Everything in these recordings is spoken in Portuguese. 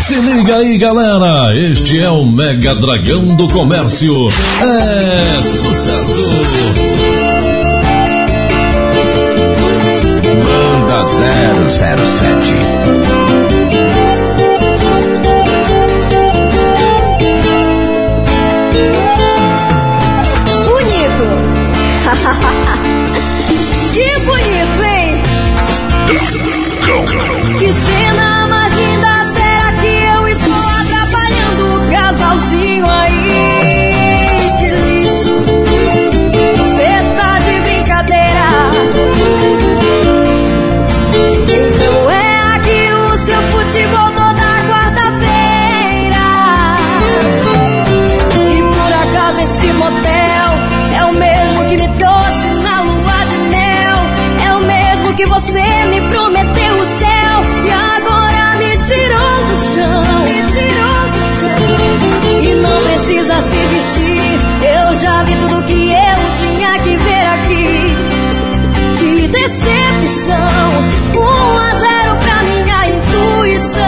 Se liga aí, galera, este é o Mega Dragão do Comércio. É sucesso! Banda 007. Que bonito, hein? Que cena mais linda, será que eu estou atrapalhando o casalzinho aí? Que lixo, cê tá de brincadeira. Então é aqui o seu futebol toda quarta-feira. E por acaso esse motel é o mesmo que me trouxe na lua de mel, é o mesmo que você me prometeu o céu e agora me tirou do chão. E não precisa se vestir, eu já vi tudo que eu tinha que ver aqui. Que decepção, 1-0 pra minha intuição.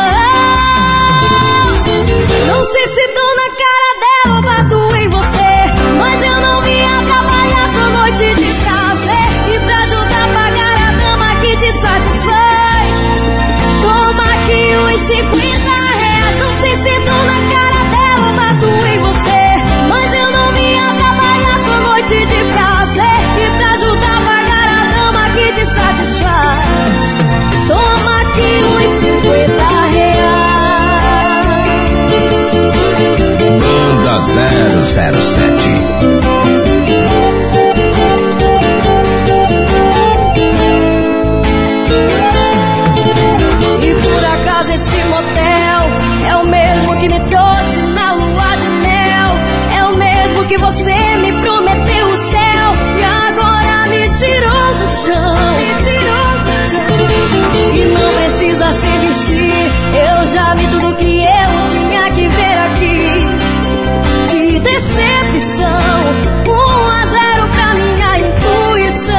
Não sei se tô na cara dela ou bato em você, mas eu não vim atrapalhar sua noite de prazer. E pra ajudar a pagar a dama que te satisfaz, toma aqui uns 50 reais. Não sei se tô na cara dela ou bato em você, mas eu não vim atrapalhar sua noite de prazer. E pra ajudar a pagar a dama que te satisfaz, toma aqui uns 50 reais. Banda 007. E por acaso esse motel é o mesmo que me trouxe na lua de mel, é o mesmo que você me prometeu o céu e agora me tirou do chão. E não precisa se vestir, eu já vi tudo que eu tinha que ver aqui. Que decepção, 1-0 pra minha intuição.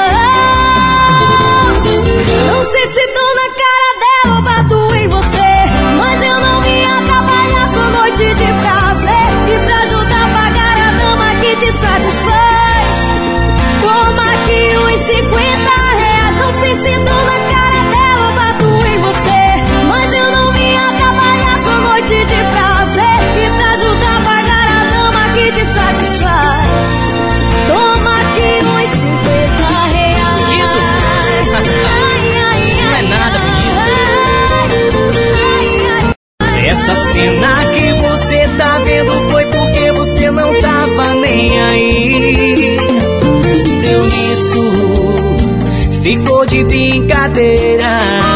Não sei se tô na cara dela ou bato em você, mas eu não vim atrapalhar sua noite de prazer. E pra ajudar a pagar a dama que te satisfaz, toma aqui uns 50 reais. Não sei se tô na cara dela ou bato em você, mas eu não vim atrapalhar sua noite de prazer. E pra ajudar a pagar a dama que te satisfaz, toma aqui uns 50 reais. Isso não é nada, bonito. Essa cena que você tá vendo foi porque você não tava nem aí. Deu nisso, ficou de brincadeira.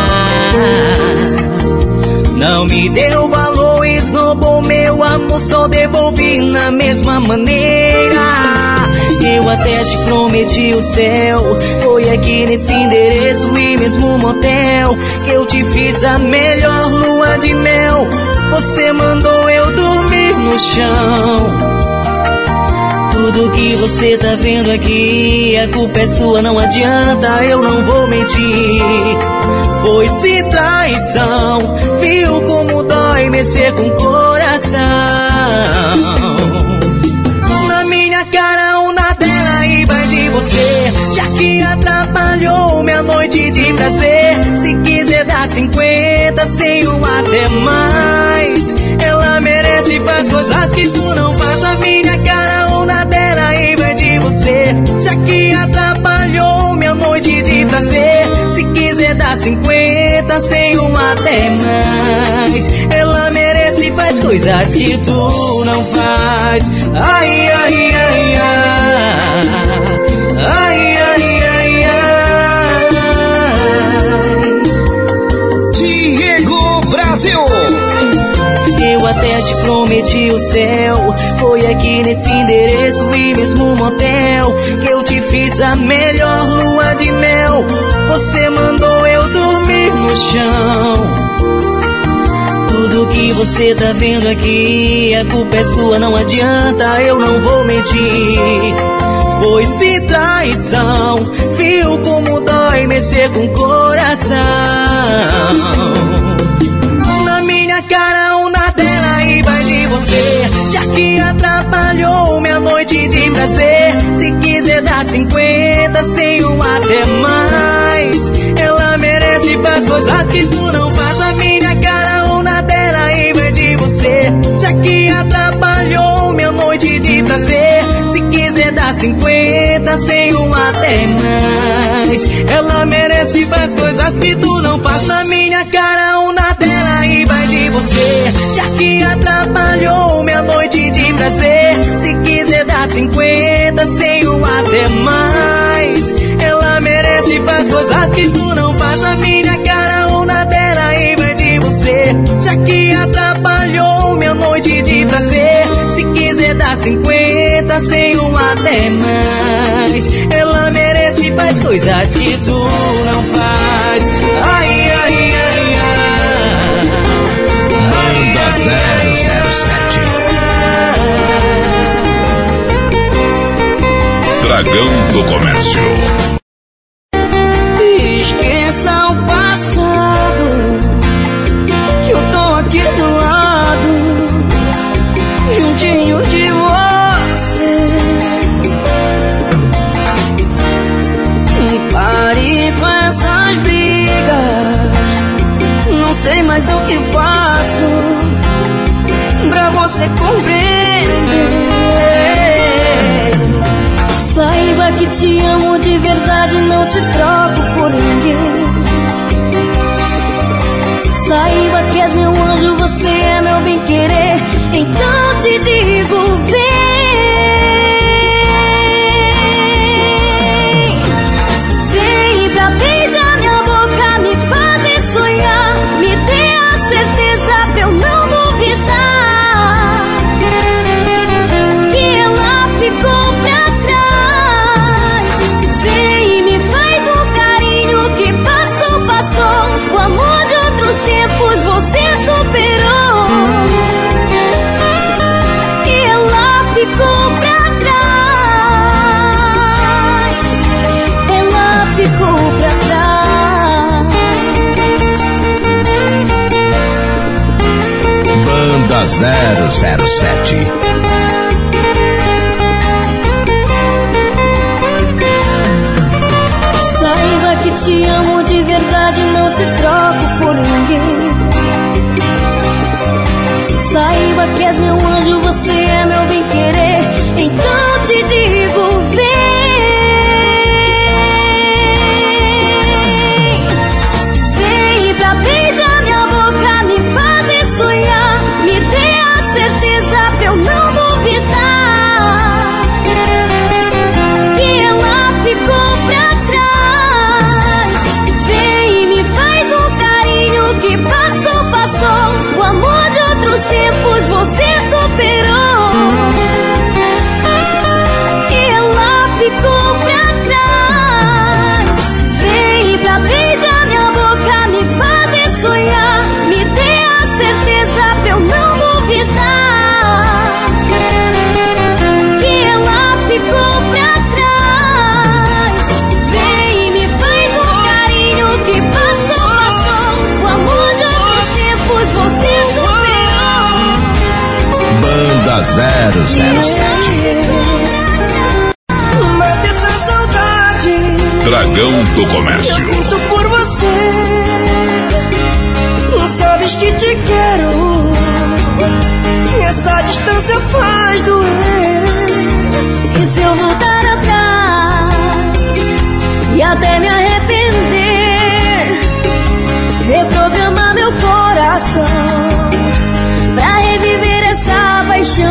Não me deu valor, esnobou meu amor, só devolvi na mesma maneira. Eu até te prometi o céu, foi aqui nesse endereço e mesmo motel que eu te fiz a melhor lua de mel. Você mandou eu dormir no chão. Tudo que você tá vendo aqui, a culpa é sua, não adianta, eu não vou mentir. Foi-se traição, viu como dói mexer com o coração. Na minha cara ou na dela e vai de você, já que atrapalhou minha noite de prazer. Se quiser dar 50 sem um até mais, ela merece, faz coisas que tu não faz. Na minha cara ou na dela e vai de você, já que atrapalhou minha noite de prazer. Se quiser dar 50 sem um até mais, ela merece, faz coisas que tu não faz. Ai, ai, ai, ai, ai, ai, ai, ai. Diego Brasil. Eu até te prometi o céu, foi aqui nesse endereço e mesmo motel que eu te fiz a melhor lua de mel. Você mandou eu dormir no chão. Tudo que você tá vendo aqui, a culpa é sua, não adianta, eu não vou mentir. Foi-se traição, viu como dói mexer com o coração. Na minha cara ou na tela e vai de você. Já que atrapalhou minha noite de prazer, se quiser dar 50 sem um até mais. Ela merece e faz coisas que tu não faz. A minha cara ou na tela e vai de você. Já que atrapalhou minha noite de prazer, se quiser dar 50 sem um até mais. Ela merece e faz coisas que tu não faz. Na minha cara ou na tela e vai de você. Já que atrapalhou minha noite de prazer, se quiser dar 50 sem um até mais. Ela merece e faz coisas que tu não faz. Na minha cara ou na tela e vai de você. Já que atrapalhou minha noite de prazer, se quiser dar 50 sem um até mais. Ela merece e faz coisas que tu não faz. Ai, ai, ai, ai. Banda 007. Dragão do Comércio. Esqueça o passado, que eu tô aqui do lado, juntinho de você. Pare com essas brigas, não sei mais o que faço pra você compreender. Saiba que te amo de verdade, não te troco por ninguém. Saiba que és meu anjo, você é meu bem-querer. Então te digo, vem. Vem pra beijar minha boca, me fazer sonhar. Me dê a certeza pra eu não duvidar que ela ficou pra trás. Vem e me faz um carinho que passou, passou. O amor de outros tempos você superou. E ela ficou pra trás. Ela ficou pra trás. Banda 007. Saiba que te amo de verdade, não te troco por ninguém. Saiba que és meu anjo, você é meu bem-querer. Então te digo, vem. Vem pra beijar minha boca, me fazer sonhar. Me dê a certeza pra eu não duvidar que ela ficou pra trás. Vem e me faz um carinho que passou, passou. O amor de outros tempos você superou. E ela ficou pra trás. Vem pra beijar minha boca, me fazer sonhar. Me dê a certeza pra eu não duvidar que ela ficou pra trás. Vem e me faz um carinho que passou, passou. O amor de outros tempos você superou. Banda 007. Mate essa saudade, Dragão do eu Comércio. sinto por você. Não sabes que te quero, essa distância faz doer. E se eu voltar atrás e até me arrepender, reprogramar meu coração pra reviver essa paixão.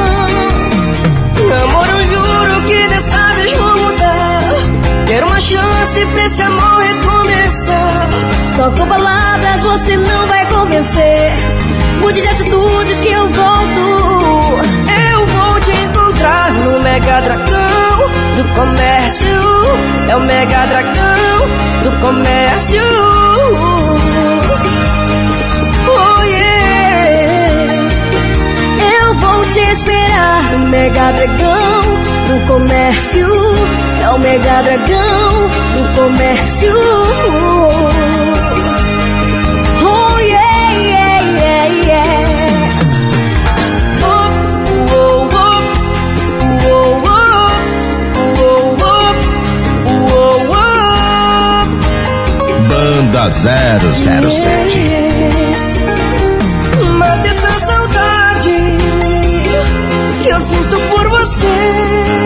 Amor, eu juro que dessa vez vou mudar. Quero uma chance pra esse amor recomeçar. Só com palavras você não vai convencer. Mude de atitudes que eu volto. Eu vou te encontrar no Mega Dragão do Comércio. É o Mega Dragão do Comércio. Oh yeah. Eu vou te esperar no Mega Dragão do Comércio. É o Mega Dragão do Comércio. Oh yeah, yeah, yeah, yeah. 007. Mata essa saudade que eu sinto por você.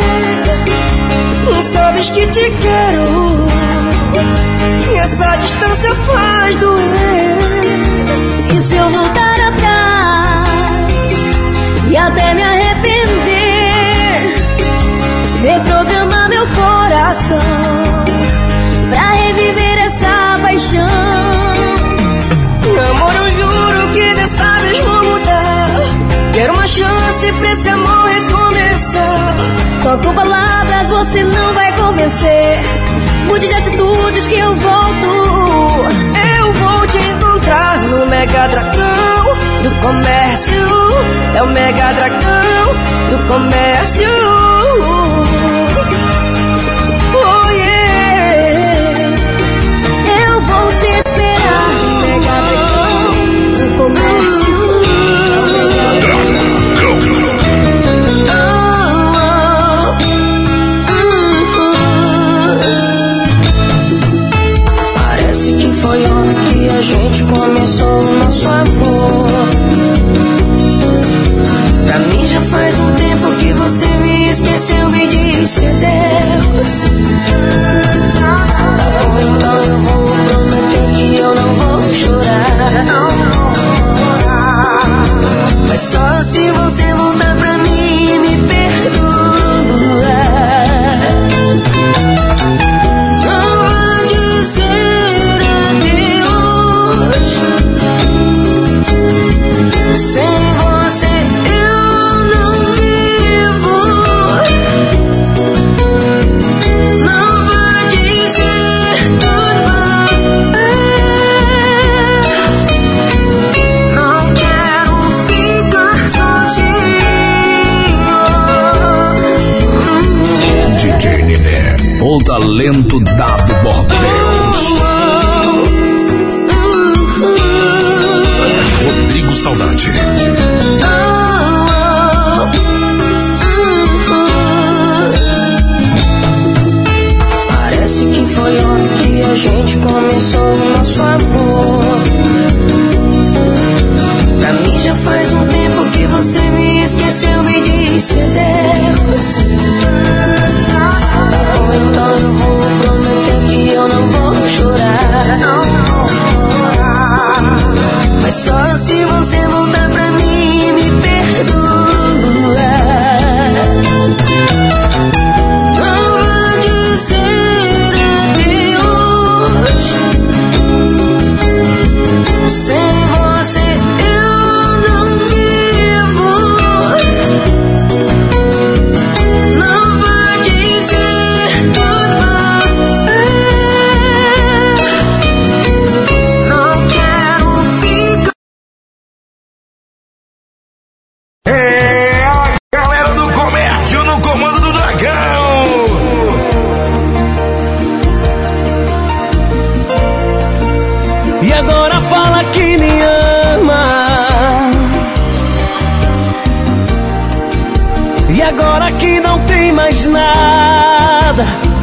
Sabes que te quero, essa distância faz doer. E se eu voltar atrás e até me arrepender, reprogramar meu coração pra reviver essa paixão. Amor, eu juro que dessa vez vou mudar. Quero uma chance pra esse amor recomeçar. Só com palavras você não vai convencer. Mude de atitudes que eu volto. Eu vou te encontrar no Mega Dragão do Comércio. É o Mega Dragão do Comércio. Oh yeah. Eu vou te esperar no Mega Dragão do Comércio. Parece que foi ontem que a gente começou o nosso amor. Pra mim já faz um tempo que você me esqueceu e disse adeus. Tá bom, então eu vou prometer que eu não vou chorar. Mas só se você voltar pra mim e me perdoar. Não vai dizer adeus. Sem você eu não vivo. Não vai dizer goodbye. Não quero ficar sozinho. DJ Niné, o talento dado Bordeus. Rodrigo Saudade. Parece que foi ontem que a gente começou o nosso amor. Pra mim já faz um tempo que você me esqueceu e disse adeus. Tá bom, então eu vou prometer que eu não vou chorar. Mas só se você voltar pra mim e me perdoar. Não vai dizer adeus. Sem você eu não vivo. Não vai dizer goodbye. Não quero ficar. É a galera do comércio no comando do Dragão. E agora fala que me ama. E agora que não tem mais nada.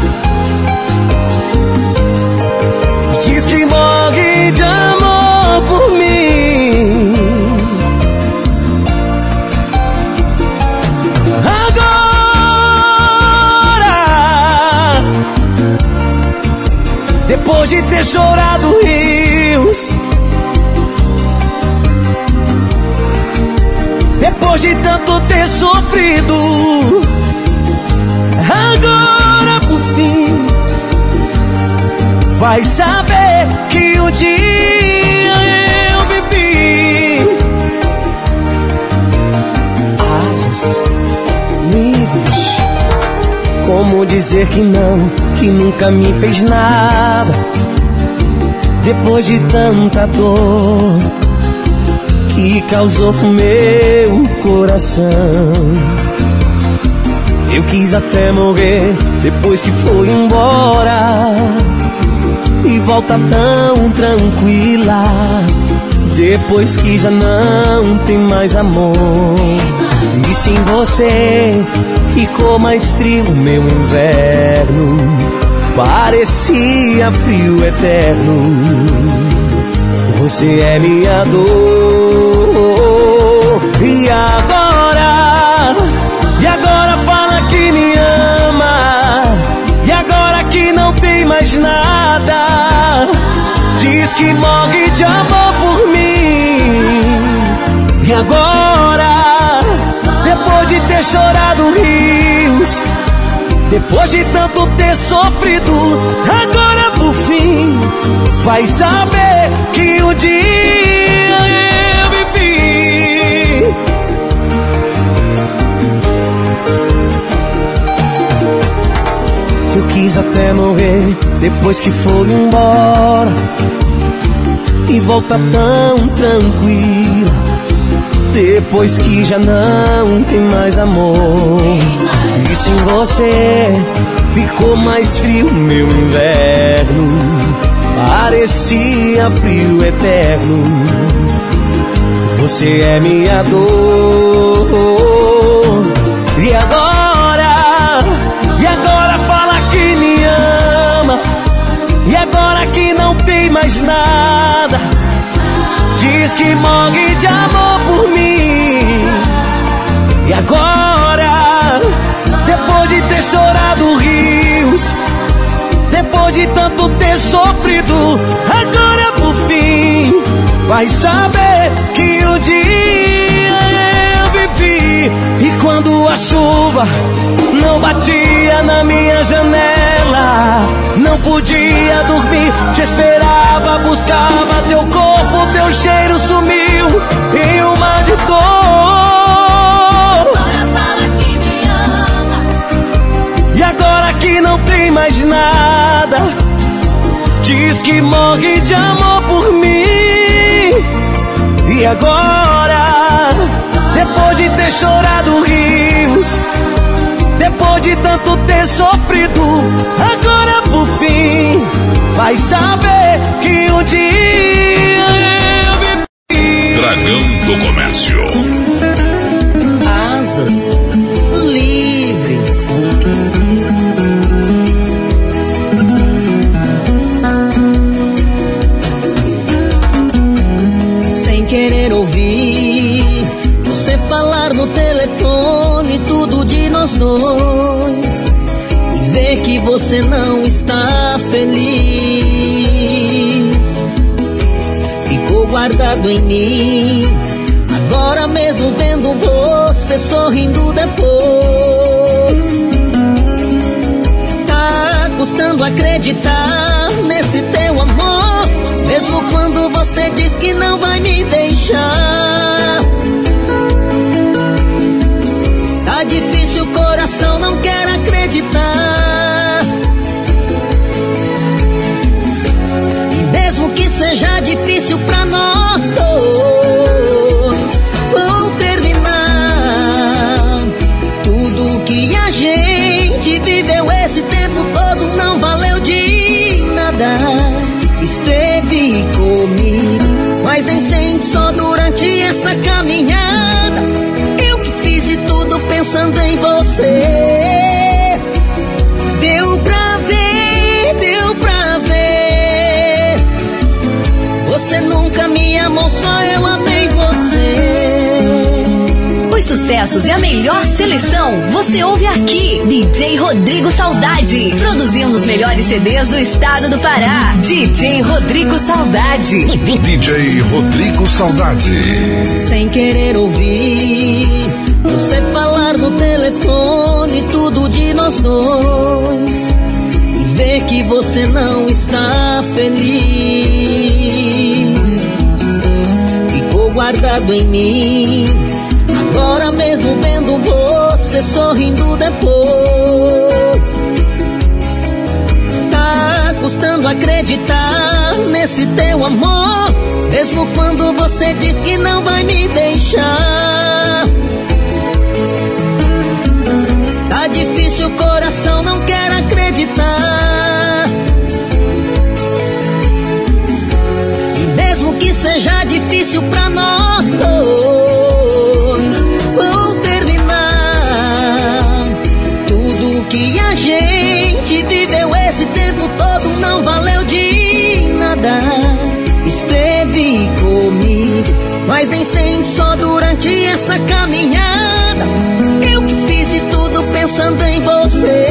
Diz que morre de amor por mim. Agora, depois de ter chorado rios, depois de tanto ter sofrido, agora por fim vai saber que um dia eu vivi. Asas livres, como dizer que não, que nunca me fez nada. Depois de tanta dor que causou pro meu coração, eu quis até morrer depois que foi embora. E volta tão tranquila depois que já não tem mais amor. E sem você ficou mais frio meu inverno. parecia frio eterno. Você é minha dor. E agora fala que me ama. E agora que não tem mais nada, diz que morre de amor por mim. E agora, depois de ter chorado rios, depois de tanto ter sofrido, agora por fim vai saber que um dia eu vivi. Eu quis até morrer depois que foi embora, e volta tão tranquila depois que já não tem mais amor. E sem você ficou mais frio meu inverno, parecia frio eterno. Você é minha dor. E agora fala que me ama. E agora que não tem mais nada, diz que morre de amor por mim. E agora, depois de ter chorado rios, depois de tanto ter sofrido, agora por fim vai saber que um dia eu vivi. E quando a chuva não batia na minha janela, não podia dormir, te esperava, buscava teu corpo, teu cheiro sumiu em um mar de dor. Agora fala que me ama. E agora que não tem mais nada, diz que morre de amor por mim. E agora, depois de ter chorado rios, depois de tanto ter sofrido, agora por fim vai saber que um dia eu vivi. Dragão do Comércio. Asas livres. Sem querer ouvir você falar no telefone tudo de nós dois, e ver que você não está feliz, ficou guardado em mim. Agora mesmo vendo você sorrindo depois, tá custando acreditar nesse teu amor, mesmo quando você diz que não vai me deixar. Tá difícil, o coração não quer acreditar. E mesmo que seja difícil pra nós dois, vou terminar. Tudo que a gente viveu esse tempo todo não valeu de nada. Esteve comigo, mas nem sente só durante essa caminhada. Eu que fiz de tudo pensando em você. Deu pra ver. Você nunca me amou, só eu amei você. Os sucessos e a melhor seleção você ouve aqui. DJ Rodrigo Saudade, produzindo os melhores CDs do estado do Pará. DJ Rodrigo Saudade. DJ Rodrigo Saudade. Sem querer ouvir você falar no telefone tudo de nós dois, e ver que você não está feliz, ficou guardado em mim. Agora mesmo vendo você sorrindo depois, tá custando acreditar nesse teu amor, mesmo quando você diz que não vai me deixar. Tá difícil, o coração não quer acreditar. E mesmo que seja difícil pra nós dois, vou terminar. Tudo que a gente viveu esse tempo mas nem sente só durante essa caminhada. Eu que fiz de tudo pensando em você.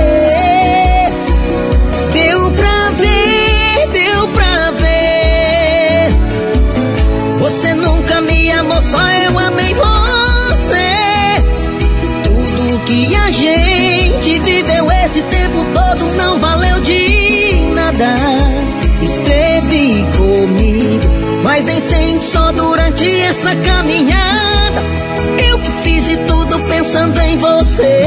Deu pra ver, deu pra ver. Você nunca me amou, só eu amei você. Tudo que a gente viveu esse tempo todo não valeu de nada. Esteve comigo, mas nem sente só durante essa caminhada. Eu que fiz de tudo pensando em você.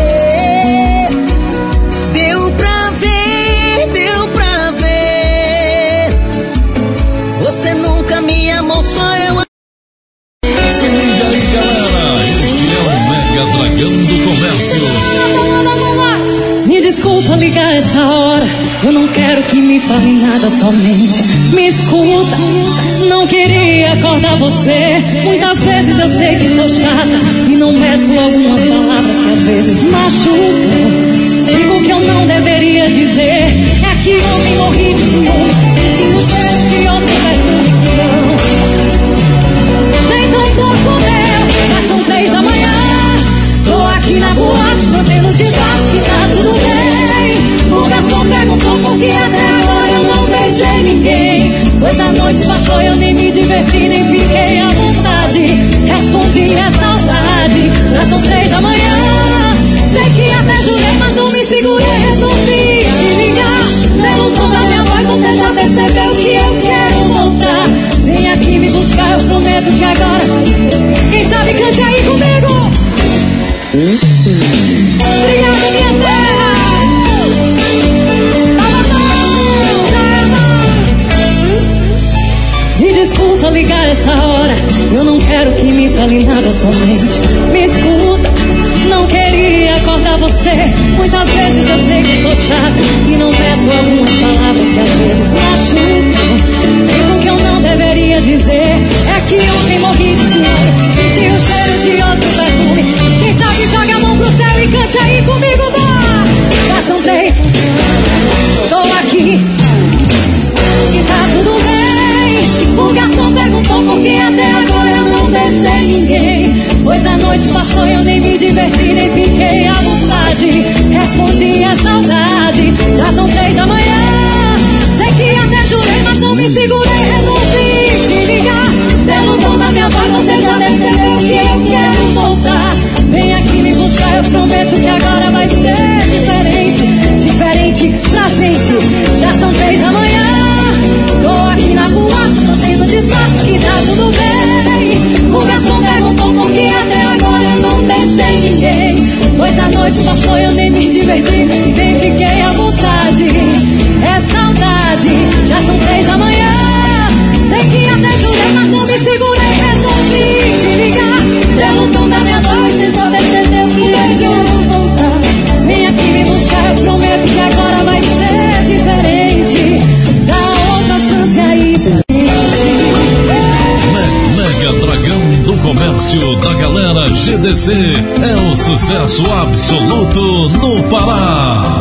Deu pra ver, deu pra ver. Você nunca me amou, só eu. Se liga aí, galera, este é o Mega Dragão do Comércio. Me desculpa ligar essa hora, eu não quero que me fale nada, somente me escuta. Não queria acordar você, muitas vezes eu sei que sou chata e não meço algumas palavras que às vezes machucam. Digo que eu não deveria dizer, é que ontem morri de ciúme, sentindo o cheiro de outro perfume que não. Nem tão pouco meu, já são 3 da manhã. Tô aqui na boate, mantendo o disfarce que tá tudo bem. O garçom perguntou por que até agora eu não beijei ninguém. Pois a noite passou, eu nem me diverti, nem fiquei à vontade. Respondi, é saudade, já são 3 da manhã. Sei que até jurei, mas não me segurei, resolvi te ligar. Pelo tom da minha voz, você já percebeu que eu quero voltar. Vem aqui me buscar, eu prometo que agora. Quem sabe cante aí comigo. Obrigada, minha terra. Me desculpa ligar essa hora, eu não quero que me fale nada, somente me escuta. Não queria acordar você, muitas vezes eu sei que sou chata e não peço algumas palavras que às vezes machucam. Digo que eu não deveria dizer, é que ontem morri de ciúme, senti o cheiro de outro perfume. Quem sabe joga a mão pro céu e cante aí comigo, vá. Já são 3, tô aqui e tá tudo bem. O garçom perguntou por que até agora eu não beijei ninguém. Pois a noite passou e eu nem me diverti, nem fiquei à vontade. Respondi, é saudade, já são 3 da manhã. Sei que até jurei, mas não me segurei, resolvi te ligar. Pelo tom da minha voz, você já percebeu que eu quero voltar. Vem aqui me buscar, eu prometo que agora vai ser diferente. Diferente pra gente, já são 3 da manhã. Tô aqui na boate, tô tendo disfarce que tá tudo bem. O garçom perguntou por que até agora eu não beijei ninguém. Pois a noite passou, eu nem me diverti, nem fiquei à vontade. É saudade, já são 3 da manhã. Sei que até jurei, mas não me segurei, resolvi te ligar. Pelo tom da minha voz, você só percebeu que eu não voltar. Vem aqui me buscar, eu prometo que agora vai ser diferente. Dá outra chance aí pra Mega Dragão do Comércio da galera GDC é o sucesso absoluto no Pará.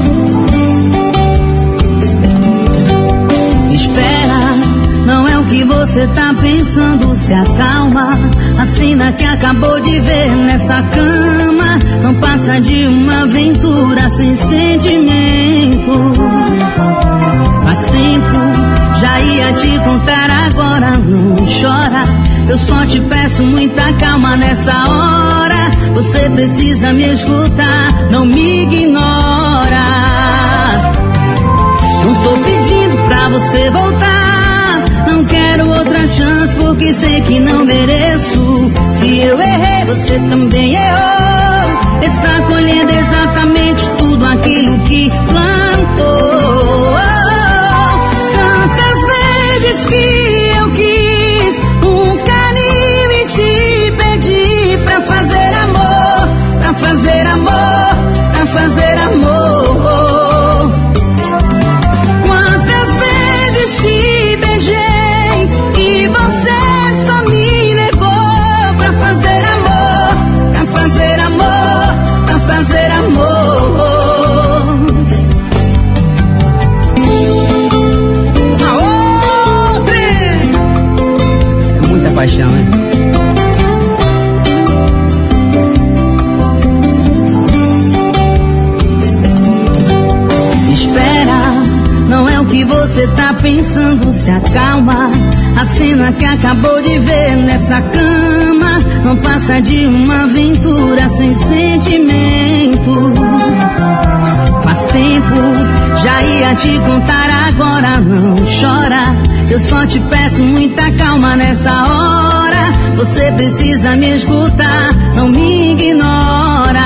Espera, não é o que você tá pensando, se acalma. A cena que acabou de ver nessa cama não passa de uma aventura sem sentimento. Faz tempo, já ia te contar agora, não chora. Eu só te peço muita calma nessa hora. Você precisa me escutar, não me ignora. Não tô pedindo pra você voltar, não quero outra chance porque sei que não mereço. Se eu errei, você também errou. Está colhendo exatamente tudo aquilo que plantou. Tantas vezes que eu quis um carinho e te pedi pra fazer amor, pra fazer amor, pra fazer amor. Quantas vezes te beijei e você só me levou pra fazer amor, pra fazer amor, pra fazer amor. que você tá pensando, se acalma. A cena que acabou de ver nessa cama não passa de uma aventura sem sentimento. Faz tempo, já ia te contar, agora não chora. Eu só te peço muita calma nessa hora. Você precisa me escutar, não me ignora.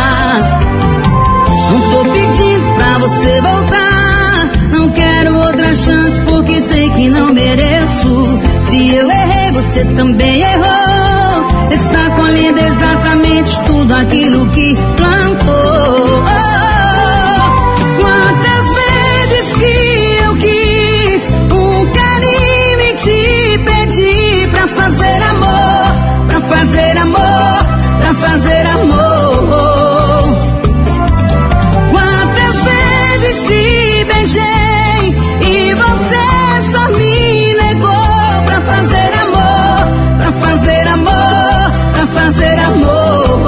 Não tô pedindo pra você voltar, não quero outra chance porque sei que não mereço. Se eu errei, você também errou. Está colhendo exatamente tudo aquilo que plantou. Quantas vezes que eu quis um carinho e te pedi pra fazer amor, pra fazer amor, pra fazer amor. Quantas vezes te beijei e você só me negou pra fazer amor, pra fazer amor, pra fazer amor.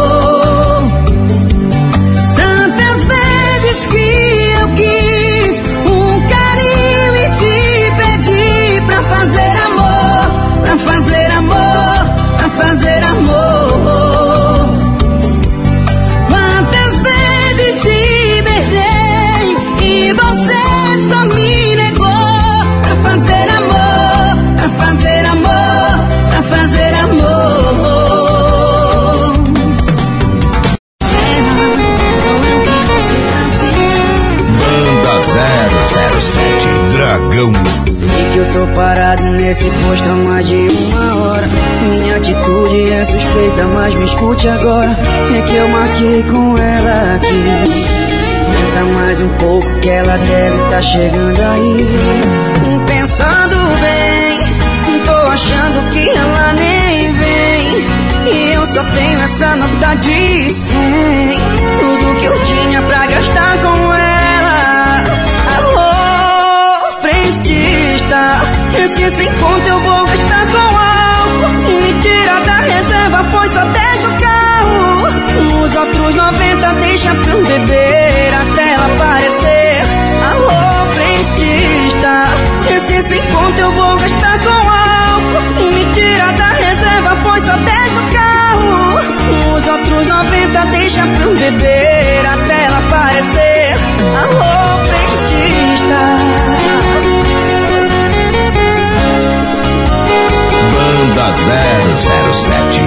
Tantas vezes que eu quis um carinho e te pedi pra fazer amor, pra fazer amor, pra fazer amor. Quantas vezes te beijei e você só me negou pra fazer amor, pra fazer amor, pra fazer amor. Banda 007 Dragão. Sei que eu tô parado nesse posto há mais de uma hora. Minha atitude é suspeita, mas me escute agora. É que eu marquei com ela aqui. Aguenta mais um pouco que ela deve tá chegando aí. Pensando bem, tô achando que ela nem vem. E eu só tenho essa nota de 100. Tudo que eu tinha pra gastar com ela. Alô, frentista, esse sem conto eu vou gastar com álcool. Me tira da reserva, põe só 10 no carro. Os outros 90 deixa pra eu beber até ela aparecer. Alô, frentista, esse sem conto eu vou gastar com álcool. Me tira da reserva, põe só 10 no carro. Os outros 90 deixa pra eu beber até ela aparecer. Alô, frentista. Banda 007.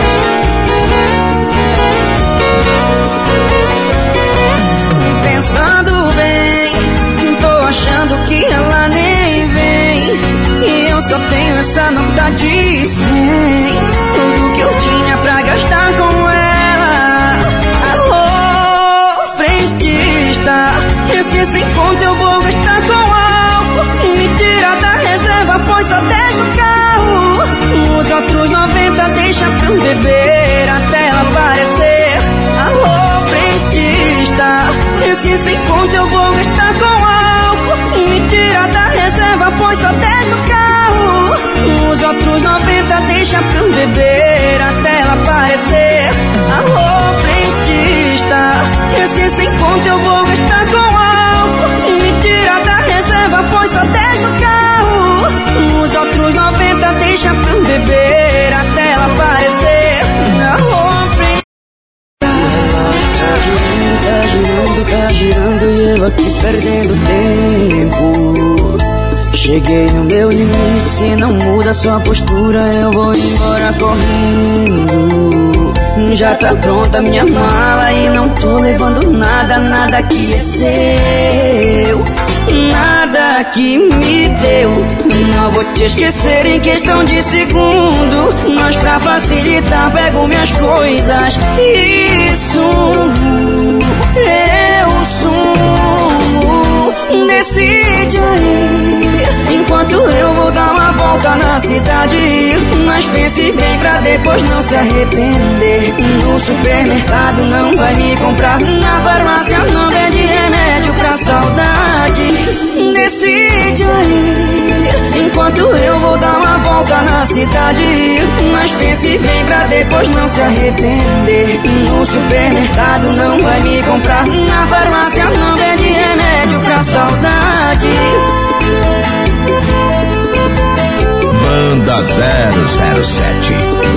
Pensando bem, tô achando que ela nem vem. E eu só tenho essa nota de 100. Tudo que eu tinha pra gastar com ela. Alô, frentista, esse sem conto eu vou gastar com álcool. Me tira da reserva, põe só 10 no carro. Os outros 90 deixa pra eu beber até ela aparecer. Alô, frentista, esse sem conto eu vou gastar com álcool. Me tira da reserva, põe só 10 no carro. Os outros 90 deixa pra eu beber até ela aparecer. Alô, frentista, esse sem conto eu vou gastar com álcool. Me tira da reserva, põe só 10 no carro. Os outros 90 deixa pra eu beber até ela aparecer. Alô, frentista. Tá girando e eu aqui perdendo tempo. Cheguei no meu limite, se não muda sua postura eu vou embora correndo. Já tá pronta minha mala e não tô levando nada, nada que é seu, nada que me deu. Não vou te esquecer em questão de segundo, mas pra facilitar pego minhas coisas e sumo. Eu sumo, decide aí, enquanto eu vou dar uma volta na cidade. Mas pense bem pra depois não se arrepender. No supermercado não vai me comprar, na farmácia não vende remédio pra saudade. Decide aí, enquanto eu vou dar uma volta na cidade. Mas pense bem pra depois não se arrepender. No supermercado não vai me comprar, na farmácia não vende remédio pra saudade. Banda 007.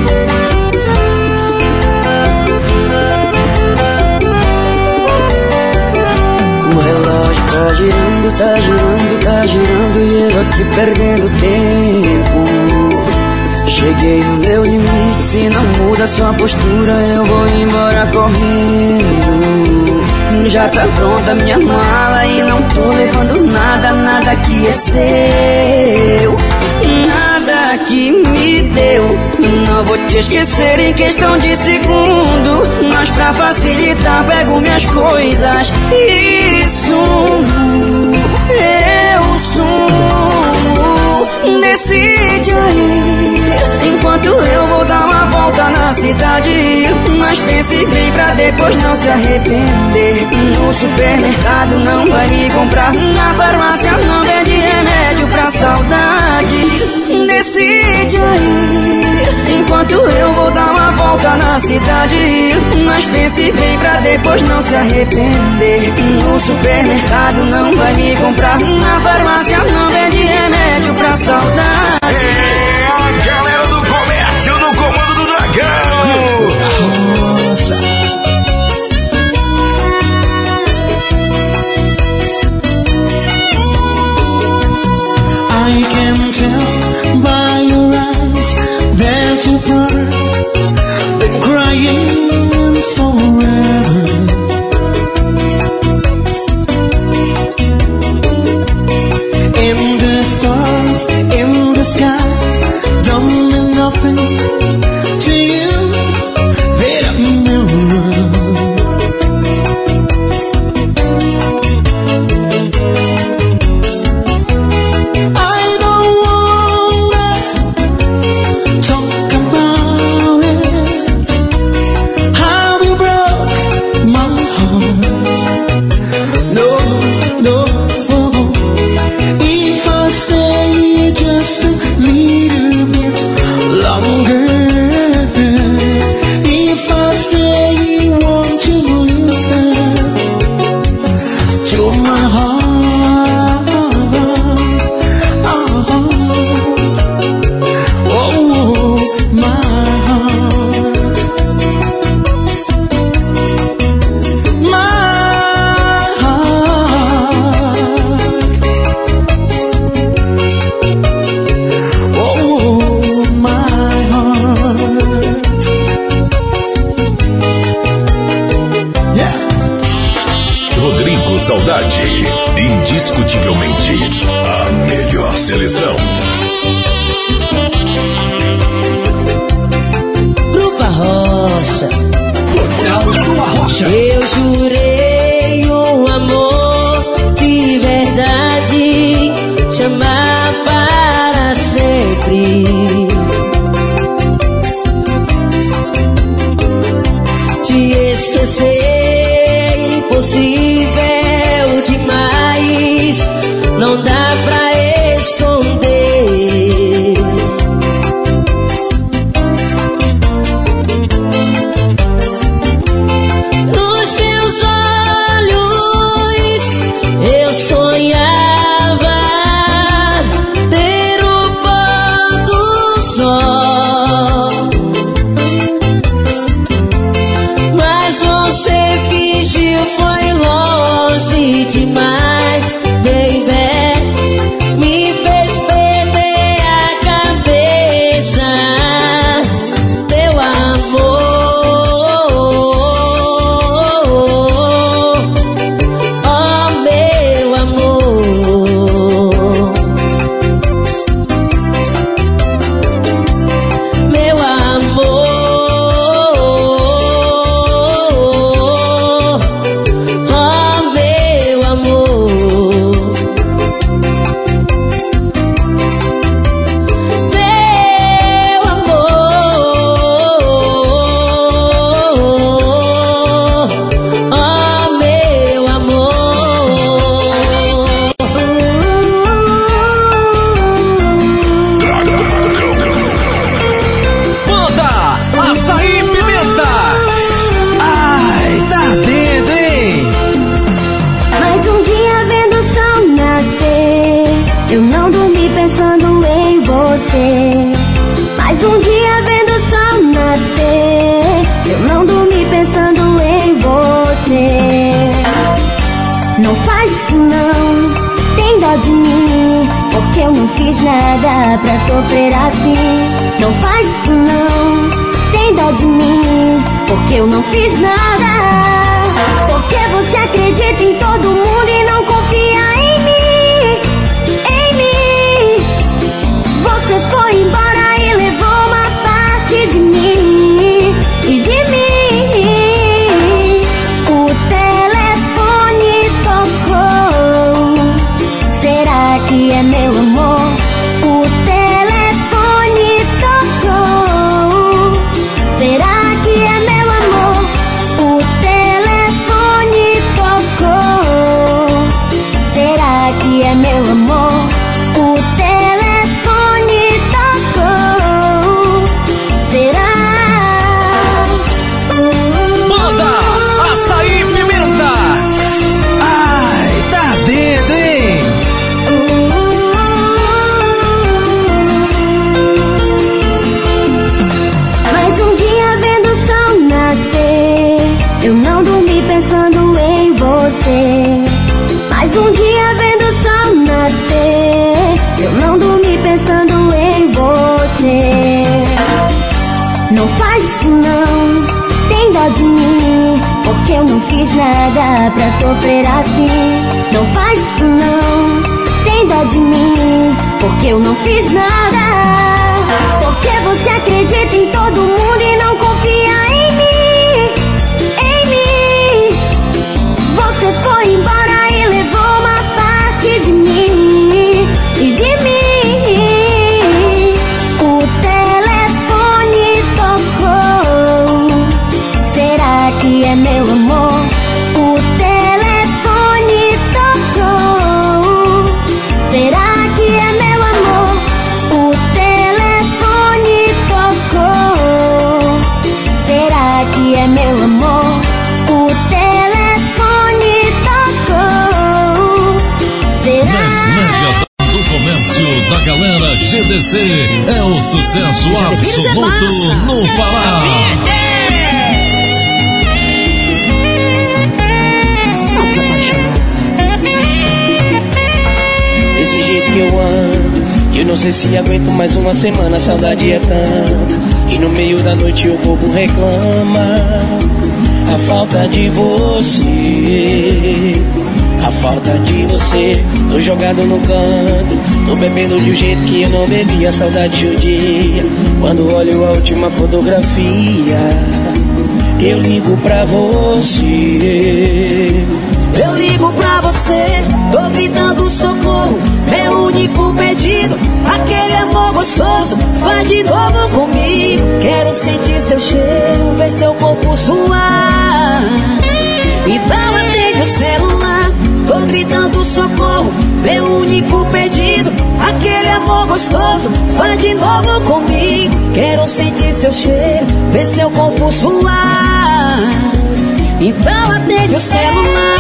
O relógio tá girando, tá girando, tá girando e eu aqui perdendo tempo. Cheguei no meu limite, se não muda sua postura eu vou embora correndo. Já tá pronta minha mala e não tô levando nada, nada que é seu, nada que me deu. Não vou te esquecer em questão de segundo, mas pra facilitar pego minhas coisas e sumo. Eu sumo. Decide aí, enquanto eu vou dar uma volta na cidade. Mas pense bem pra depois não se arrepender. No supermercado não vai me comprar, na farmácia não vende remédio pra saudade. Decide aí, enquanto eu vou dar uma volta na cidade. Mas pense bem pra depois não se arrepender. No supermercado não vai me comprar, na farmácia não vende remédio pra saudade. É a galera do comércio no comando do Dragão. I can tell by your eyes that you are been crying forever. And the stars in the sky don't mean nothing to you. They're a mirror. I don't wanna talk about it, how you broke my heart. No, no. If I stay just a little bit longer, if I stay, won't you listen to my heart? Oh, my heart. My heart. Oh, my heart. Yeah. Rodrigo Saudade, indiscutivelmente a melhor seleção. Grupo Arrocha. Eu jurei um amor de verdade, te amar para sempre. Te esquecer impossível demais, não dá pra esconder. Nos teus olhos eu sonhava ter o pôr do sol, mas você fingiu foi longe. fiz nada pra sofrer assim. Não faz isso não, tem dó de mim, porque eu não fiz nada. Porque você acredita em todo mundo e não confia em mim, em mim. Você foi embora e levou uma parte de mim e de mim. O telefone tocou, será que é meu amor? O telefone tocou, será que é meu amor? O telefone tocou, será que é meu amor? O telefone tocou, será? Manda Açaí Pimenta. Ai, tá dedo, hein? Mais um dia vendo o sol nascer, eu não dormi pensando em você. Mais um dia vendo o sol nascer, eu não dormi pensando em você. Não faz isso não, tem dó de mim, porque eu não fiz nada pra sofrer assim. Não faz isso não, tem dó de mim, porque eu não fiz nada. Porque você acredita em todo mundo e não confia em mim, em mim. Você foi embora e levou uma parte de mim e de mim. O telefone tocou, será que é meu amor? O telefone tocou, será que é meu amor? O telefone tocou, será que é meu amor? O telefone tocou, será? Mega do Comércio da Galera GDC é o sucesso absoluto no Pará. Somos apaixonados. Desse jeito que eu ando, eu não sei se aguento mais uma semana. A saudade é tanta, e no meio da noite o corpo reclama. A falta de você, a falta de você. Tô jogado no canto, tô bebendo de um jeito que eu não bebia. A saudade judia, quando olho a última fotografia. Eu ligo pra você, eu ligo pra você, tô gritando socorro, meu único pedido, aquele amor gostoso, faz de novo comigo. Quero sentir seu cheiro, ver seu corpo suar. Então atende o celular, tô gritando socorro, meu único pedido, aquele amor gostoso, faz de novo comigo. Quero sentir seu cheiro, ver seu corpo suar. Então atende o celular.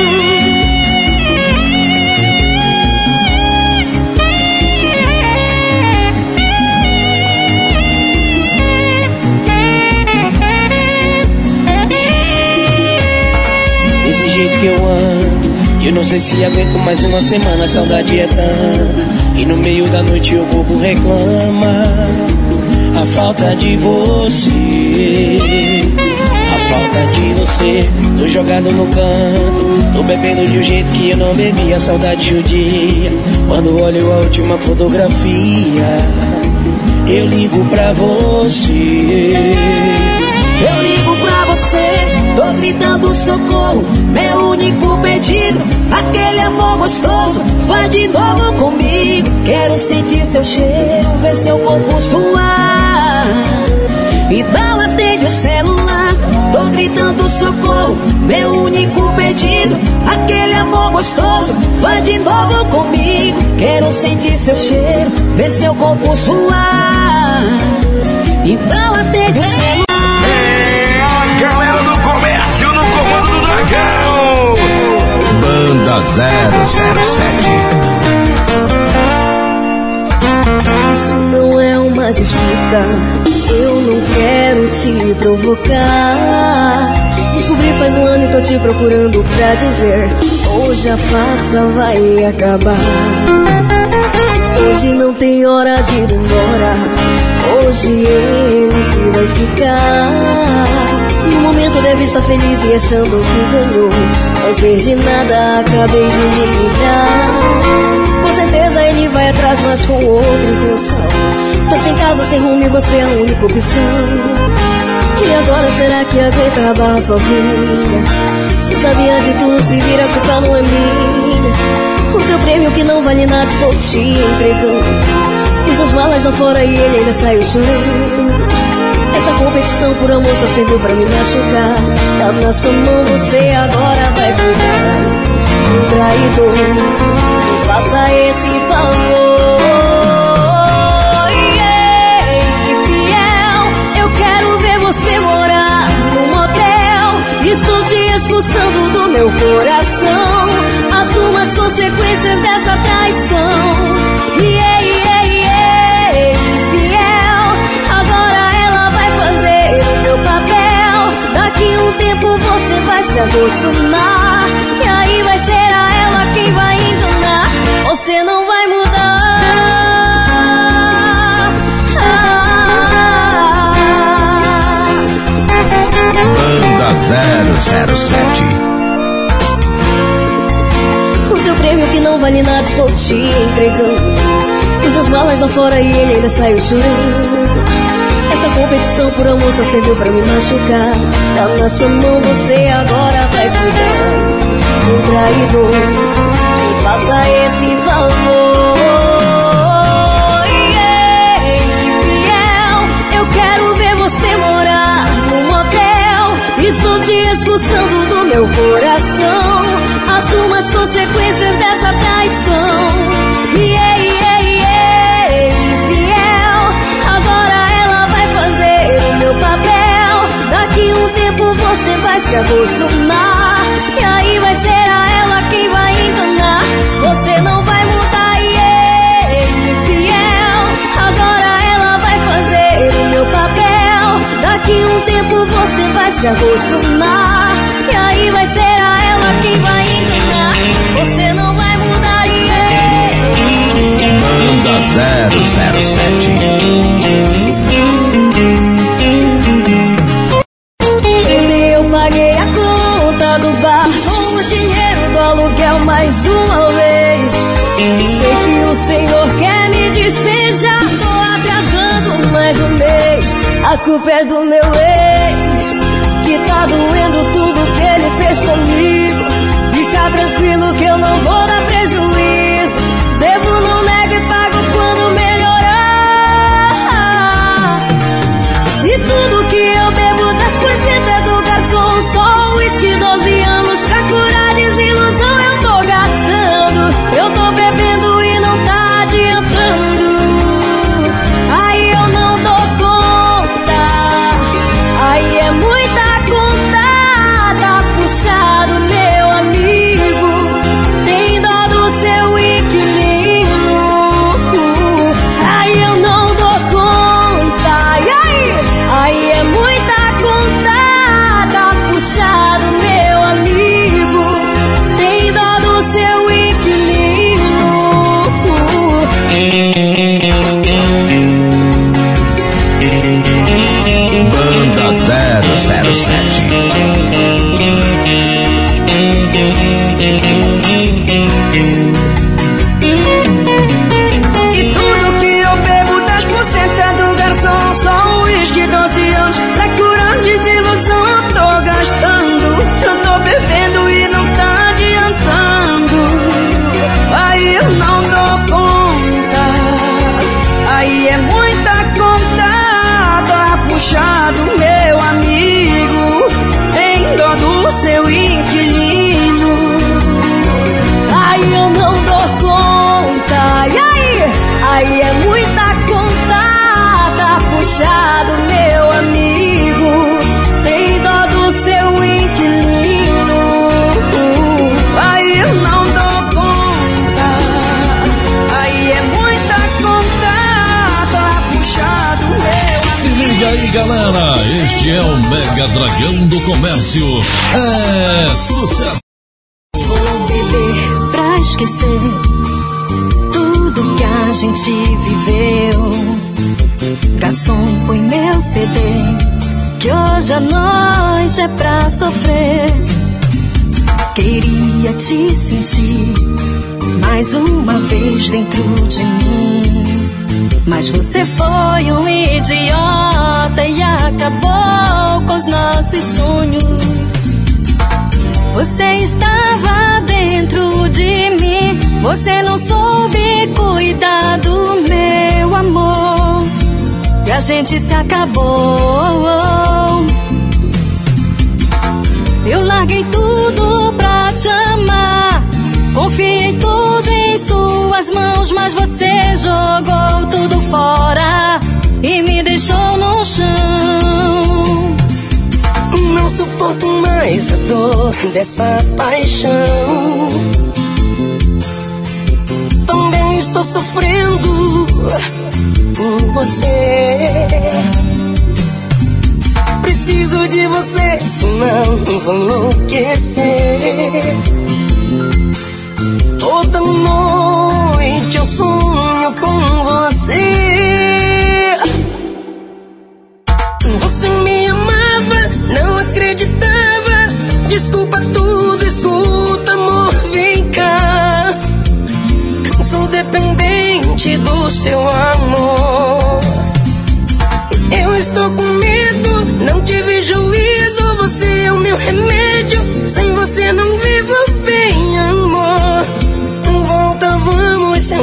Desse jeito que eu ando, eu não sei se aguento mais uma semana. A saudade é tanta, e no meio da noite o corpo reclama. A falta de você, a falta de você. Tô jogado no canto, tô bebendo de um jeito que eu não bebia. A saudade judia, quando olho a última fotografia. Eu ligo pra você, eu ligo pra você, tô gritando socorro, meu único pedido, aquele amor gostoso, faz de novo comigo. Quero sentir seu cheiro, ver seu corpo suar. Então atende o celular, tô gritando socorro, meu único pedido, aquele amor gostoso, faz de novo comigo. Quero sentir seu cheiro, ver seu corpo suar. Então atende o celular. É a galera do comércio no comando do Dragão. Banda 007. Isso não é uma disputa, eu não quero te provocar. Descobri faz um ano e tô te procurando pra dizer, hoje a farsa vai acabar. Hoje não tem hora de ir embora, hoje ele que vai ficar. No momento deve estar feliz e achando que ganhou. Não perdi nada, acabei de me livrar. Com certeza ele vai atrás, mas com outra intenção. Tá sem casa, sem rumo e você é a única opção. E agora será que aguenta a barra sozinha? Se sabia de tudo, se vira, a culpa não é minha. O seu prêmio que não vale nada estou te entregando. Fiz as malas lá fora e ele ainda saiu chorando. Essa competição por amor só serviu pra me machucar. Tá na sua mão, você agora vai cuidar. Um traidor, não faça esse favor. Você morar num motel, estou te expulsando do meu coração. Assuma as consequências dessa traição. Infiel, agora ela vai fazer o meu papel. Daqui um tempo você vai se acostumar, e aí vai ser a ela quem vai enganar. Você não vai mudar. Banda 007. O seu prêmio que não vale nada estou te entregando. Fiz as malas lá fora e ele ainda saiu chorando. Essa competição por amor só serviu pra me machucar. Tá na sua mão, você agora vai cuidar. Um traidor, me faça esse favor. Infiel, eu quero ver você morar num motel. Estou te expulsando do meu coração. Assuma as consequências dessa traição. Infiel, agora ela vai fazer o meu papel. Daqui um tempo você vai se acostumar, e aí vai ser a ela quem vai enganar. Você não vai mudar, infiel. Agora ela vai fazer o meu papel. Daqui um tempo você vai se acostumar, e aí vai ser a ela quem vai enganar. Você não vai mudar, Banda 007. Eu paguei a conta do bar com o dinheiro do aluguel mais uma vez. Sei que o senhor quer me despejar, tô atrasando mais um mês. A culpa é do meu ex, que tá doendo tudo que ele fez comigo. Fica tranquilo que eu não vou dar prejuízo. Devo, não nego e pago quando melhorar. E tudo que eu bebo, 10% é do garçom. Só uísque, 12 anos pra curar desilusão eu tô gastando. Eu tô bebendo e não tá adiantando. Aí eu não dou conta. Aí é muita conta. Tá puxado, meu amigo. Tem dó do seu inquilino. Aí eu não dou conta. E aí é muita conta. Tá puxado, meu amigo. Tem dó do seu inquilino. Banda 007. E tudo que eu bebo, 10% é do garçom. Só uísque, 12 anos pra curar desilusão eu tô gastando. Eu tô bebendo e não tá adiantando. Aí eu não dou conta. Aí é muita conta. Tá puxado, meu amigo. Tem dó do seu inquilino. Aí eu não dou conta. E aí é muita conta. Tá puxado, meu amigo. Tem dó do seu inquilino. Aí eu não dou conta. Aí é muita conta. Tá puxado, meu. Se liga aí, galera. Este é o Mega Dragão do Comércio. É sucesso. Vou beber pra esquecer tudo que a gente viveu. Garçom, põe meu CD, que hoje a noite é pra sofrer. Queria te sentir mais uma vez dentro de mim, mas você foi um idiota e acabou com os nossos sonhos. Você estava dentro de mim, você não soube cuidar do meu amor, e a gente se acabou. Eu larguei tudo pra te amar, confiei tudo em suas mãos, mas você jogou tudo fora e me deixou no chão. Não suporto mais a dor dessa paixão. Também estou sofrendo por você. Preciso de você, senão vou enlouquecer. Toda noite eu sonho com você. Você me amava, não acreditava. Desculpa tudo, escuta, amor, vem cá. Sou dependente do seu amor. Eu estou com medo, não tive juízo. Você é o meu remédio, sem você não vivo. Vem, amor, volta, vamos se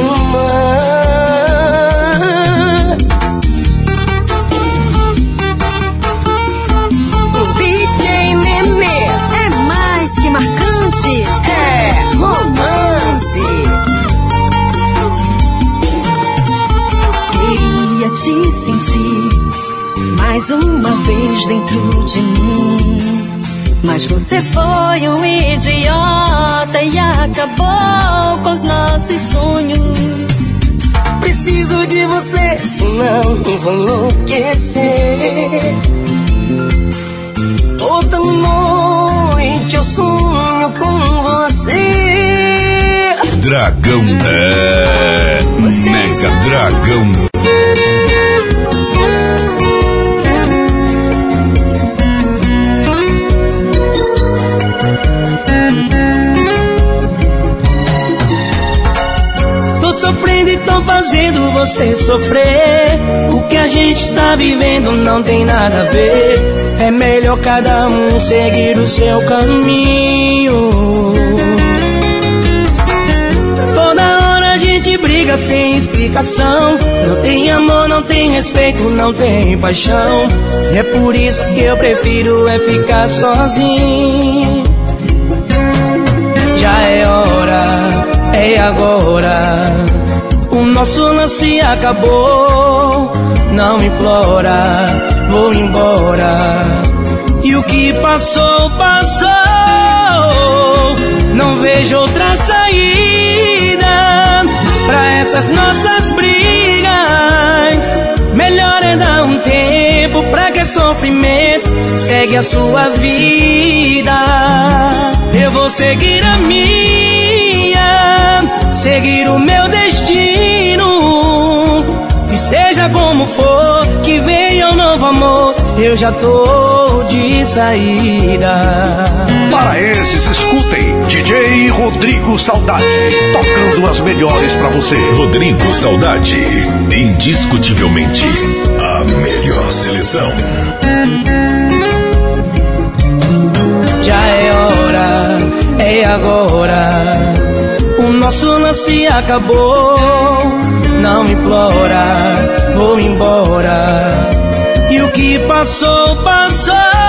amar. DJ Nenê é mais que marcante, é romance. Queria te sentir mais uma vez dentro de mim, mas você foi um idiota e acabou com os nossos sonhos. Preciso de você, senão vou enlouquecer. Toda noite eu sonho com você. Dragão é Mega Dragão. Sofrendo e tô fazendo você sofrer. O que a gente tá vivendo não tem nada a ver. É melhor cada um seguir o seu caminho. Toda hora a gente briga sem explicação. Não tem amor, não tem respeito, não tem paixão. É por isso que eu prefiro é ficar sozinho. Já é hora, é agora. O nosso lance acabou. Não implora, vou embora. E o que passou, passou. Não vejo outra saída pra essas nossas brigas. Melhor é dar um tempo pra que sofrimento segue a sua vida. Eu vou seguir a minha, seguir o meu destino. E seja como for, que venha um novo amor, eu já tô de saída. Para esses, escutem DJ Rodrigo Saudade, tocando as melhores pra você. Rodrigo Saudade, indiscutivelmente a melhor seleção. Já é hora, é agora. O nosso lance acabou. Não implora, vou embora. E o que passou, passou.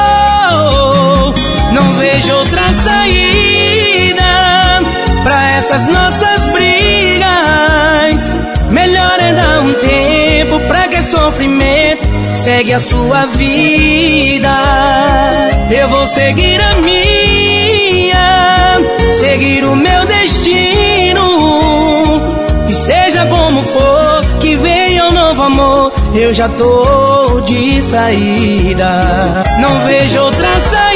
Não vejo outra saída pra essas nossas brigas. Melhor é dar um tempo pra que sofrimento segue a sua vida. Eu vou seguir a minha, seguir o meu destino. E seja como for, que venha um novo amor, eu já tô de saída. Não vejo outra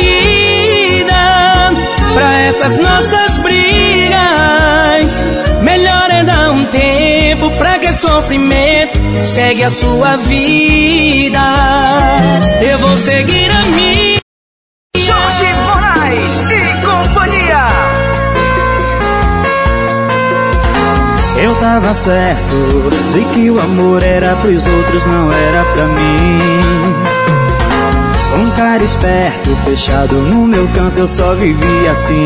saída pra essas nossas brigas. Melhor é dar um tempo tempo, pra que sofrimento? Segue a sua vida, eu vou seguir a minha. Jorge Moraes e companhia. Eu tava certo de que o amor era pros outros, não era pra mim. Um cara esperto, fechado no meu canto, eu só vivia assim.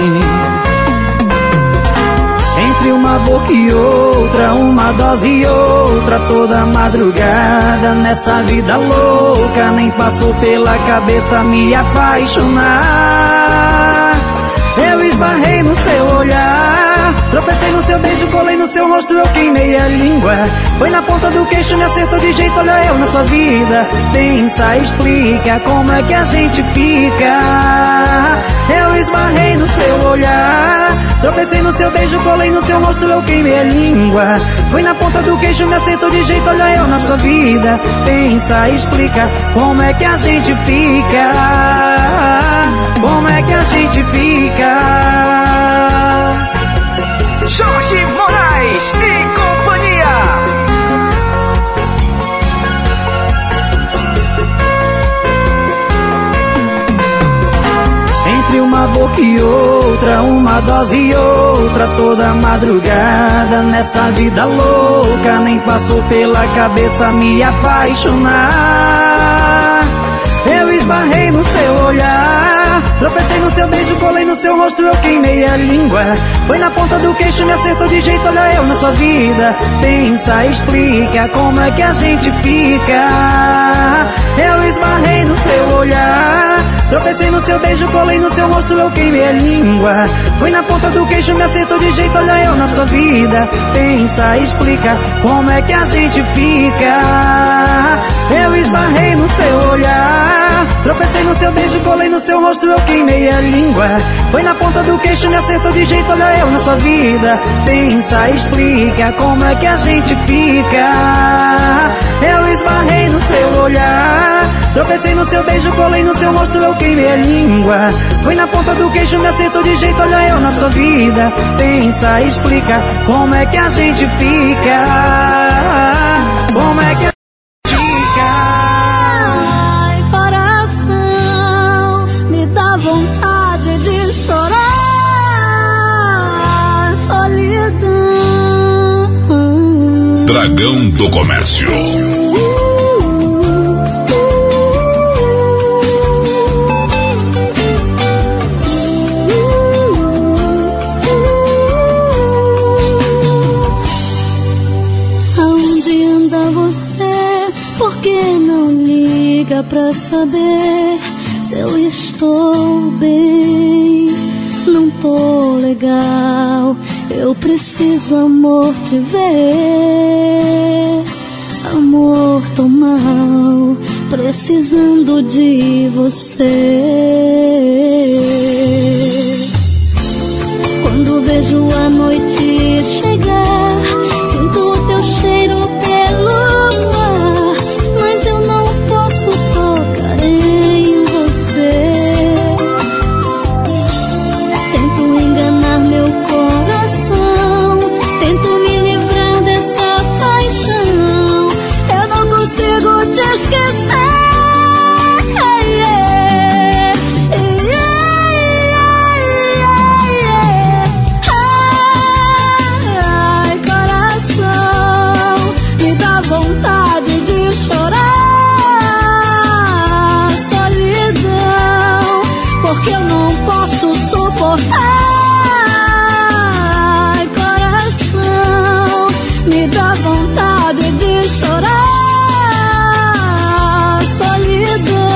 Entre uma boca e outra, uma dose e outra, toda madrugada nessa vida louca, nem passou pela cabeça me apaixonar. Eu esbarrei no seu olhar, tropecei no seu beijo, colei no seu rosto, eu queimei a língua. Foi na ponta do queixo, me acertou de jeito, olha eu na sua vida. Pensa, explica como é que a gente fica. Eu esbarrei no seu olhar, tropecei no seu beijo, colei no seu rosto, eu queimei a língua. Foi na ponta do queixo, me acertou de jeito, olha eu na sua vida. Pensa, explica como é que a gente fica. Como é que a gente fica? Jorge Moraes e companhia. Entre uma boca e outra, uma dose e outra, toda madrugada nessa vida louca, nem passou pela cabeça me apaixonar. Eu esbarrei no seu olhar, tropecei no seu beijo, colei no seu rosto, eu queimei a língua. Foi na ponta do queixo, me acertou de jeito, olha eu na sua vida. Pensa, explica como é que a gente fica. Eu esbarrei no seu olhar, tropecei no seu beijo, colei no seu rosto, eu queimei a língua. Foi na ponta do queixo, me acertou de jeito, olha eu na sua vida. Pensa, explica como é que a gente fica. Eu esbarrei no seu olhar, tropecei no seu beijo, colei no seu rosto, eu queimei a língua. Foi na ponta do queixo, me acertou de jeito, olha eu na sua vida. Pensa, explica como é que a gente fica. Eu esbarrei no seu olhar, tropecei no seu beijo, colei no seu rosto, eu queimei a língua. Foi na ponta do queixo, me acertou de jeito, olha eu na sua vida. Pensa, explica como é que a gente fica. Como é que a vontade de chorar, solidão. Dragão do Comércio. Aonde anda você? Por que não liga pra saber se eu estou bem? Não tô legal, eu preciso, amor, te ver. Amor, tô mal, precisando de você. Quando vejo a noite chegar, sinto o teu cheiro pelo ar, mas eu não posso tocar em você. Tento enganar meu coração, tento me livrar dessa paixão. Eu não consigo te esquecer. Ai, coração, me dá vontade de chorar, solidão, porque eu não posso suportar. Ai, coração, me dá vontade de chorar, solidão.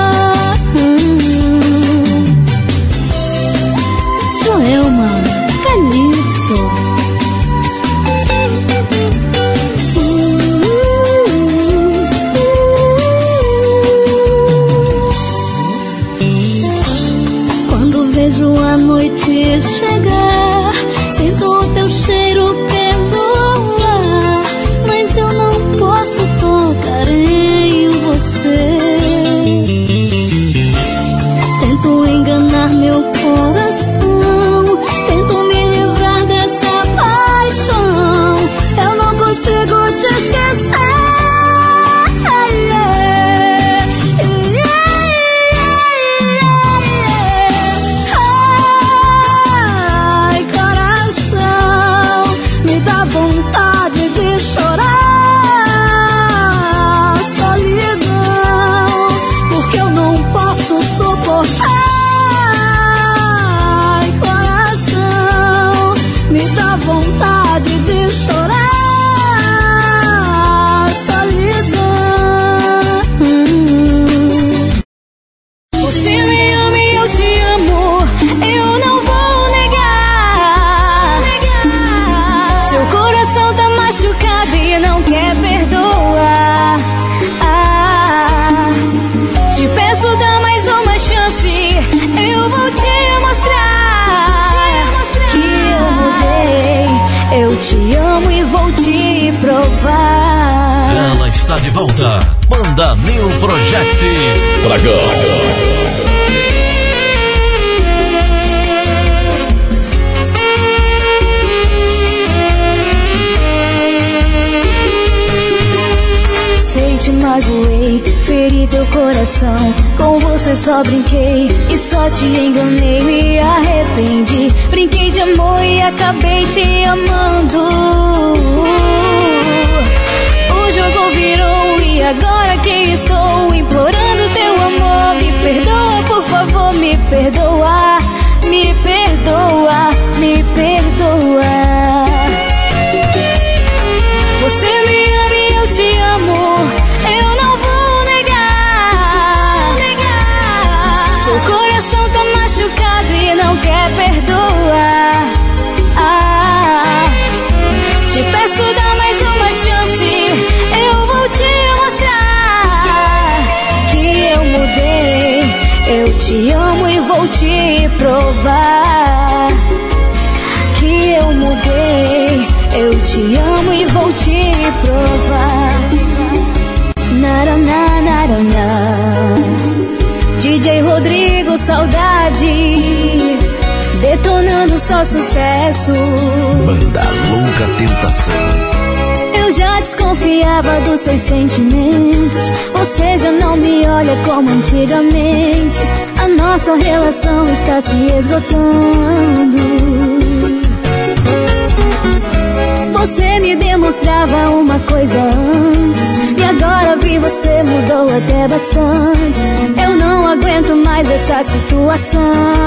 Joelma, Calypso. Quando vejo a noite chegar, sinto o teu cheiro pelo ar, mas eu não posso tocar em você. Tento enganar meu coração, tento me livrar dessa paixão. Eu não posso suportar. Ai, coração, me dá vontade de chorar. Solidão. Você me ama e eu te amo, eu não vou negar. Seu coração tá machucado e não quer perdoar. Te peço, dá mais uma chance, eu vou te mostrar que eu mudei. Eu te amo e vou te provar. Ela está de volta. Banda New Project Dragão. Sei, te magoei, feri teu coração. Com você só brinquei e só te enganei. Me arrependi, brinquei de amor e acabei te amando. O jogo virou e agora que estou implorando teu amor. Me perdoa, por favor, me perdoa. Me perdoa, me perdoa. Você me ama e eu te amo, eu não vou negar. Seu coração tá machucado e não quer perdoar. Te peço, dá mais uma chance, eu vou te mostrar que eu mudei. Eu te amo e vou te provar que eu mudei. Eu te amo e vou te provar. Naraná, naraná. DJ Rodrigo, saudade, detonando só sucesso. Banda Louca Tentação. Eu já desconfiava dos seus sentimentos. Você já não me olha como antigamente. A nossa relação está se esgotando. Você me demonstrava uma coisa antes e agora vi você mudou até bastante. Eu não aguento mais essa situação.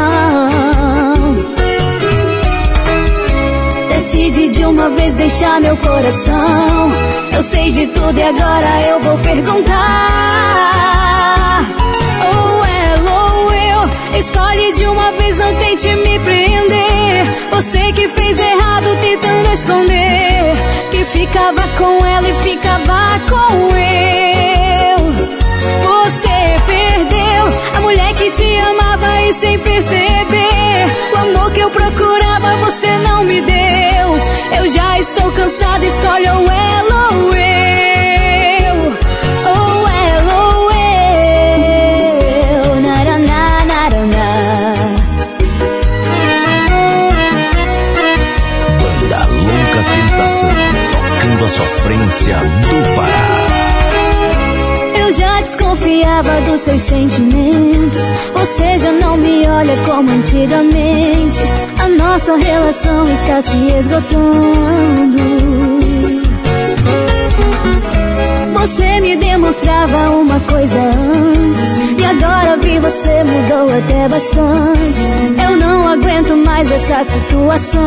Decide de uma vez deixar meu coração. Eu sei de tudo e agora eu vou perguntar. Ou ela ou eu, escolhe de uma vez, não tente me prender. Você que fez errado tentando esconder que ficava com ela e ficava com eu. Você perdeu a mulher que te amava e sem perceber o amor que eu procurava você não me deu. Eu já estou cansada, escolhe ou ela ou eu. Ou ela ou eu. Naraná, naraná. Banda Louca Tentação, tocando a sofrência do Pará. Eu já desconfiava dos seus sentimentos. Você já não me olha como antigamente. A nossa relação está se esgotando. Você me demonstrava uma coisa antes e agora vi você mudou até bastante. Eu não aguento mais essa situação.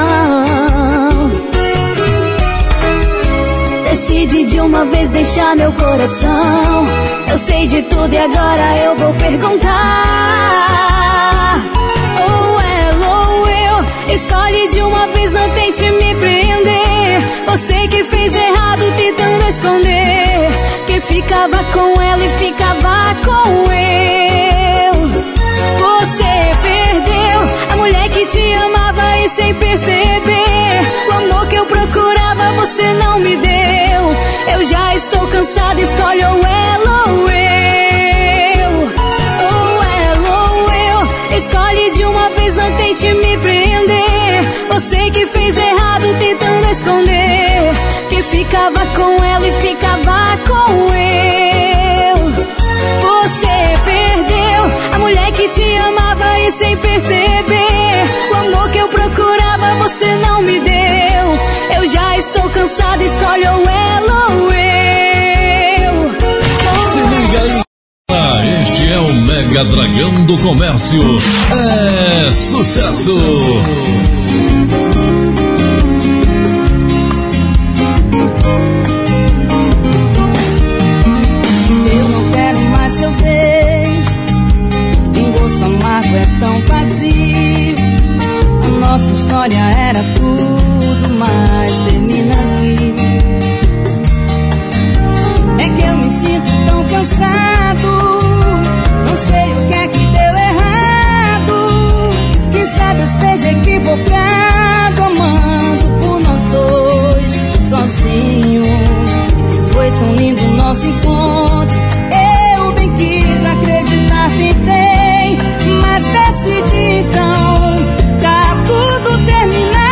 Decide de uma vez deixar meu coração. Eu sei de tudo e agora eu vou perguntar. Ou ela ou eu, escolhe de uma vez, não tente me prender. Você que fez errado tentando esconder que ficava com ela e ficava com eu. Você perdeu a mulher que te amava e sem perceber o amor que eu procurava você não me deu. Eu já estou cansada, escolhe ou ela ou eu. Ou ela ou eu, escolhe de uma vez, não tente me prender. Você que fez errado tentando esconder que ficava com ela e ficava com eu. Você perdeu a mulher que te amava e sem perceber o amor que eu procurava você não me deu. Eu já estou cansada, escolhe ou ela ou eu. Se liga aí, este é o Mega Dragão do Comércio. É sucesso! Eu não quero mais seu bem, em gosto amargo é tão vazio. A nossa história era tudo, mas termina aqui. É que eu me sinto tão cansado, não sei o que é que deu errado. Quem sabe eu esteja equivocado, amando por nós dois, sozinho. Foi tão lindo o nosso encontro, eu bem quis acreditar, tentei, mas decidi então, tá tudo terminado.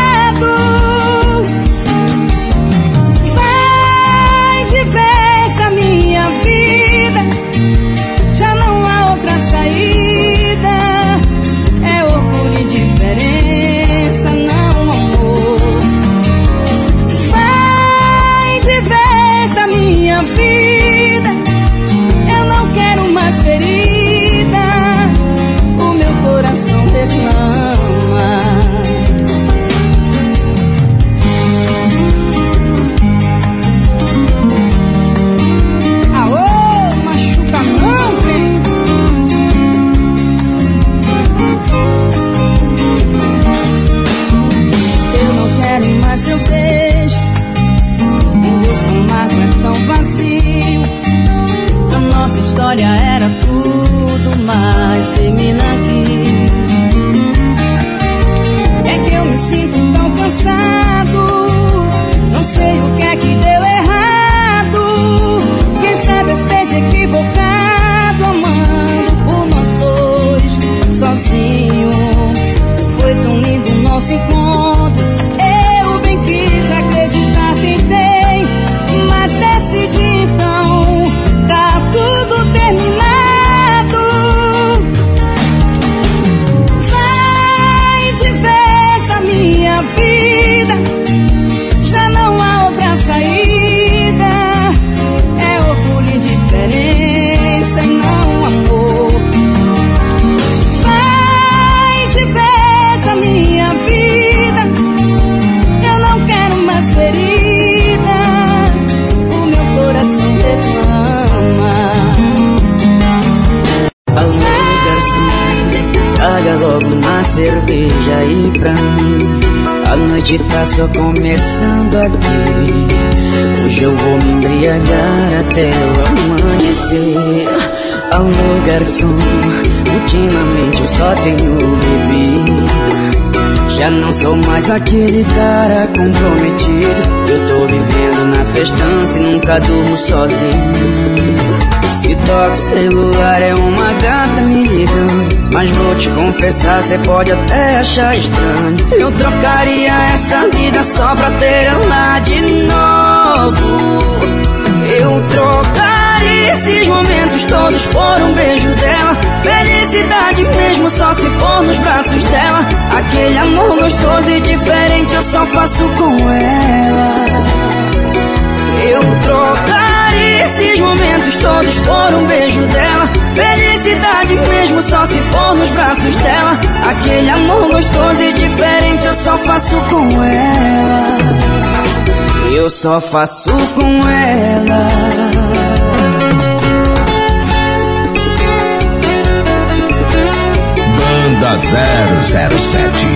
Vai de vez da minha vida, já não há outra saída. É orgulho e diferença, não amor. Vai de vez da minha vida, eu não quero mais ferida, o meu coração reclama. Aô, machuca não, vem. Eu não quero mais seu beijo, em gosto amargo é tão vazio. A nossa história era tudo, mas termina aqui. É que eu me sinto tão cansado, não sei o que é que deu errado. Quem sabe eu esteja equivocado, amando por nós dois, sozinho. Foi tão lindo o nosso encontro, eu bem quis acreditar, tentei, mas decidi então, tá tudo terminado. Vai de vez da minha vida, já não há outra saída. É orgulho e diferença e não amor. Vai de vez da minha vida, eu não quero mais ferida, o meu coração reclama. Alô, garçom, traga logo uma cerveja aí pra mim. A noite tá só começando aqui. Hoje eu vou me embriagar até o amanhecer. Alô, garçom, ultimamente eu só tenho bebido. Já não sou mais aquele cara comprometido. Eu tô vivendo na festança e nunca durmo sozinho. Se toca o celular é uma gata me ligando, mas vou te confessar, cê pode até achar estranho. Eu trocaria essa vida só pra ter ela de novo. Eu trocaria esses momentos todos por um beijo dela. Felicidade mesmo só se for nos braços dela. Aquele amor gostoso e diferente eu só faço com ela. Eu trocaria esses momentos todos por um beijo dela. Felicidade mesmo só se for nos braços dela. Aquele amor gostoso e diferente eu só faço com ela. Eu só faço com ela. Banda 007.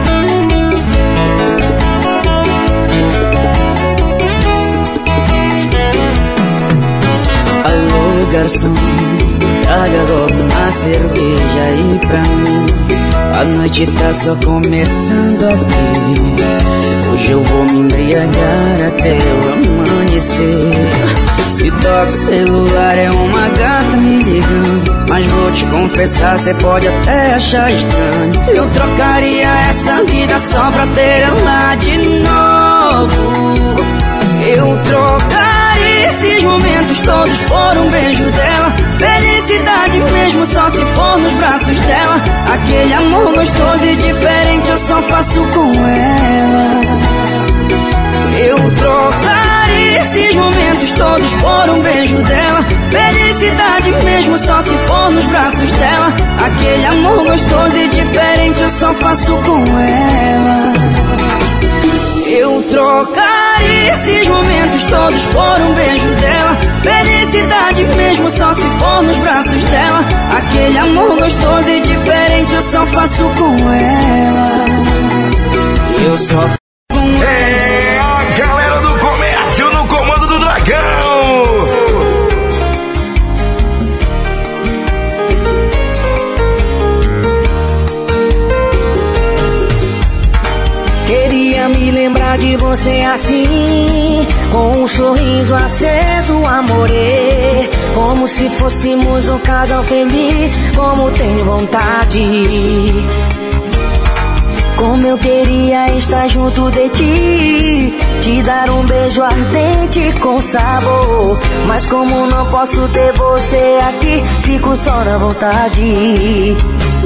Alô, garçom, traga logo uma cerveja aí pra mim. A noite tá só começando aqui. Hoje eu vou me embriagar até o amanhecer. Se toca o celular é uma gata me ligando, mas vou te confessar, cê pode até achar estranho. Eu trocaria essa vida só pra ter ela de novo. Eu trocaria esses momentos todos por um beijo dela. Felicidade mesmo só se for nos braços dela. Aquele amor gostoso e diferente eu só faço com ela. Eu trocaria esses momentos todos por um beijo dela. Felicidade mesmo só se for nos braços dela. Aquele amor gostoso e diferente eu só faço com ela. Eu trocaria esses momentos todos por um beijo dela. Felicidade mesmo só se for nos braços dela. Aquele amor gostoso e diferente eu só faço com ela. Eu só faço com ela. É a galera do comércio no comando do Dragão. Queria me lembrar de você assim, com um sorriso aceso, amorê. Como se fôssemos um casal feliz, como tenho vontade. Como eu queria estar junto de ti, te dar um beijo ardente com sabor. Mas como não posso ter você aqui, fico só na vontade.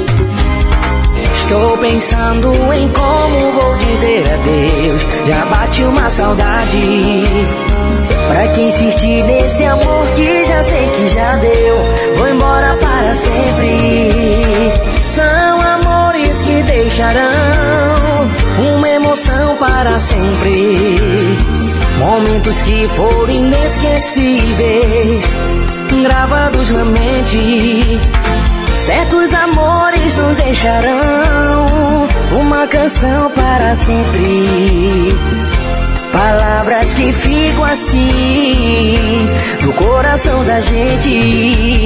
Estou pensando em como vou dizer adeus. Já bate uma saudade. Pra que insistir nesse amor que já sei que já deu? Vou embora para sempre. São amores que deixarão uma emoção para sempre. Momentos que foram inesquecíveis, gravados na mente. Certos amores nos deixarão uma canção para sempre. Palavras que ficam assim no coração da gente.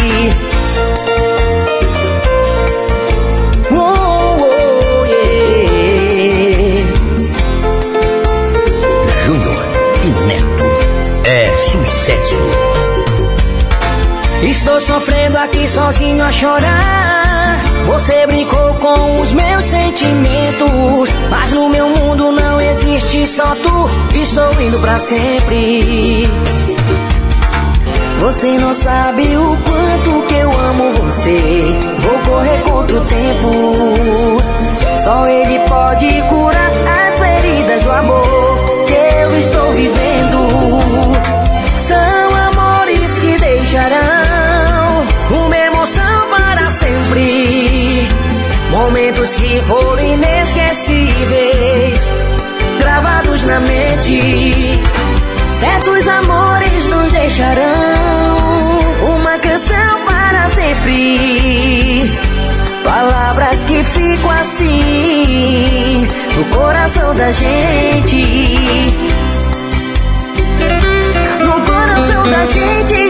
Oh, oh, yeah. Júnior e Neto é sucesso. Estou sofrendo aqui sozinho a chorar. Você brincou com os meus sentimentos, mas no meu mundo não existe só tu. Estou indo pra sempre. Você não sabe o quanto que eu amo você. Vou correr contra o tempo. Só ele pode curar as feridas do amor que eu estou vivendo. São amores que deixarão uma emoção para sempre. Momentos que foram inesquecíveis, gravados na mente. Certos amores nos deixarão uma canção para sempre. Palavras que ficam assim no coração da gente. No coração da gente.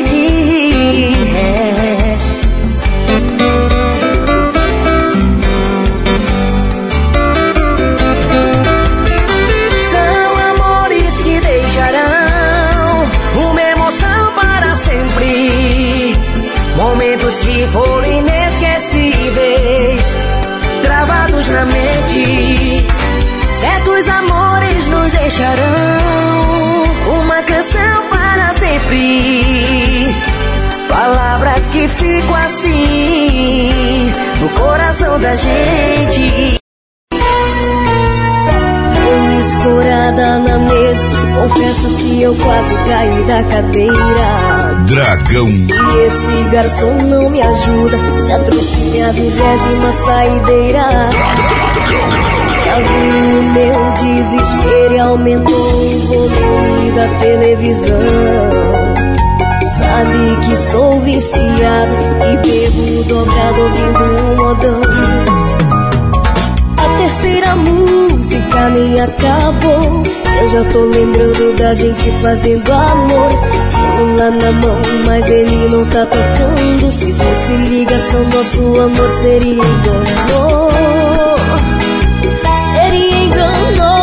São amores que deixarão uma emoção para sempre. Momentos que foram inesquecíveis, gravados na mente. Certos amores nos deixarão uma canção para sempre. Palavras que ficam assim no coração da gente. Eu escorada na mesa, confesso que eu quase caí da cadeira. Dragão. E esse garçom não me ajuda, já trouxe minha 20ª saideira. Já vi o meu desespero e aumentou o volume da televisão. Sabe que sou viciada e bebo dobrado ouvindo um modão. A terceira música nem acabou, eu já tô lembrando da gente fazendo amor. Celular na mão, mas ele não tá tocando. Se fosse ligação, nosso amor seria engano. Seria engano.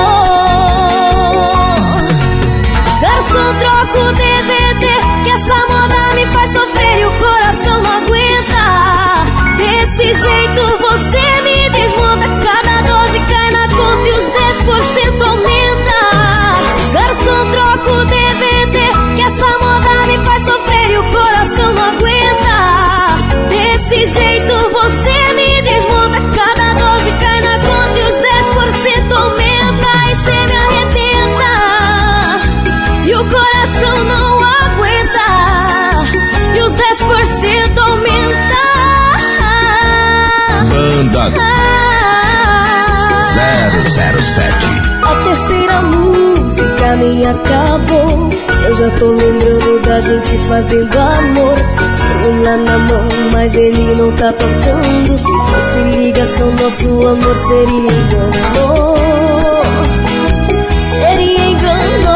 Garçom, troca o DVD, que essa moda me faz sofrer e o coração não aguenta. Desse jeito você me desmonta. Cada dose cai na conta e os 10% aumenta. Garçom, troca o DVD, que essa moda me faz sofrer e o coração não aguenta. Desse jeito você me desmonta. Cada dose cai na conta e os 10% aumenta. E cê me arrebenta e o coração não aguenta. WhatsApp 007. A terceira música nem acabou. Eu já tô lembrando da gente fazendo amor. Celular na mão, mas ele não tá tocando. Se fosse ligação, nosso amor seria engano. Seria engano.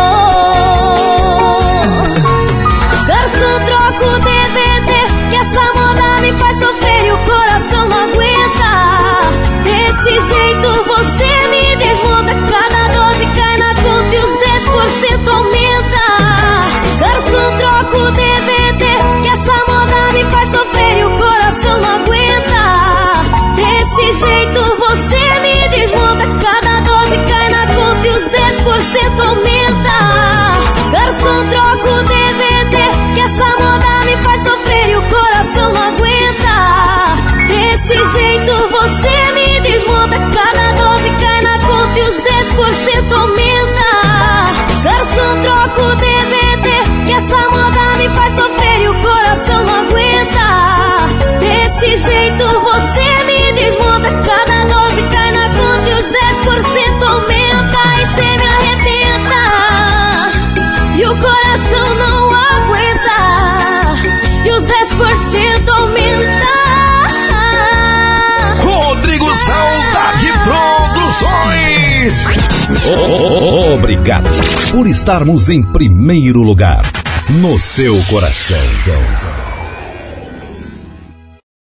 Garçom, troca o DVD, que essa moda me faz sofrer e o coração não aguenta. Desse jeito você me desmonta. Cada 12 cai na conta e os 10% aumenta. Garçom, troca o DVD, que essa moda me faz sofrer e o coração não aguenta. Desse jeito você me desmonta. Cada 12 cai na conta e os 10% aumenta. Garçom, troca o DVD, que essa moda me faz sofrer e o coração não aguenta. Desse jeito você me desmonta. Cada 12 cai na conta e os 10% aumenta. Garçom, troca o DVD, que essa moda me faz sofrer e o coração não aguenta. Desse jeito você me desmonta. Cada 12 cai na conta e os 10% aumenta. E cê me arrebenta e o coração não aguenta. E os 10% aumenta. Rodrigo Saudade Produções. Obrigado por estarmos em primeiro lugar no seu coração.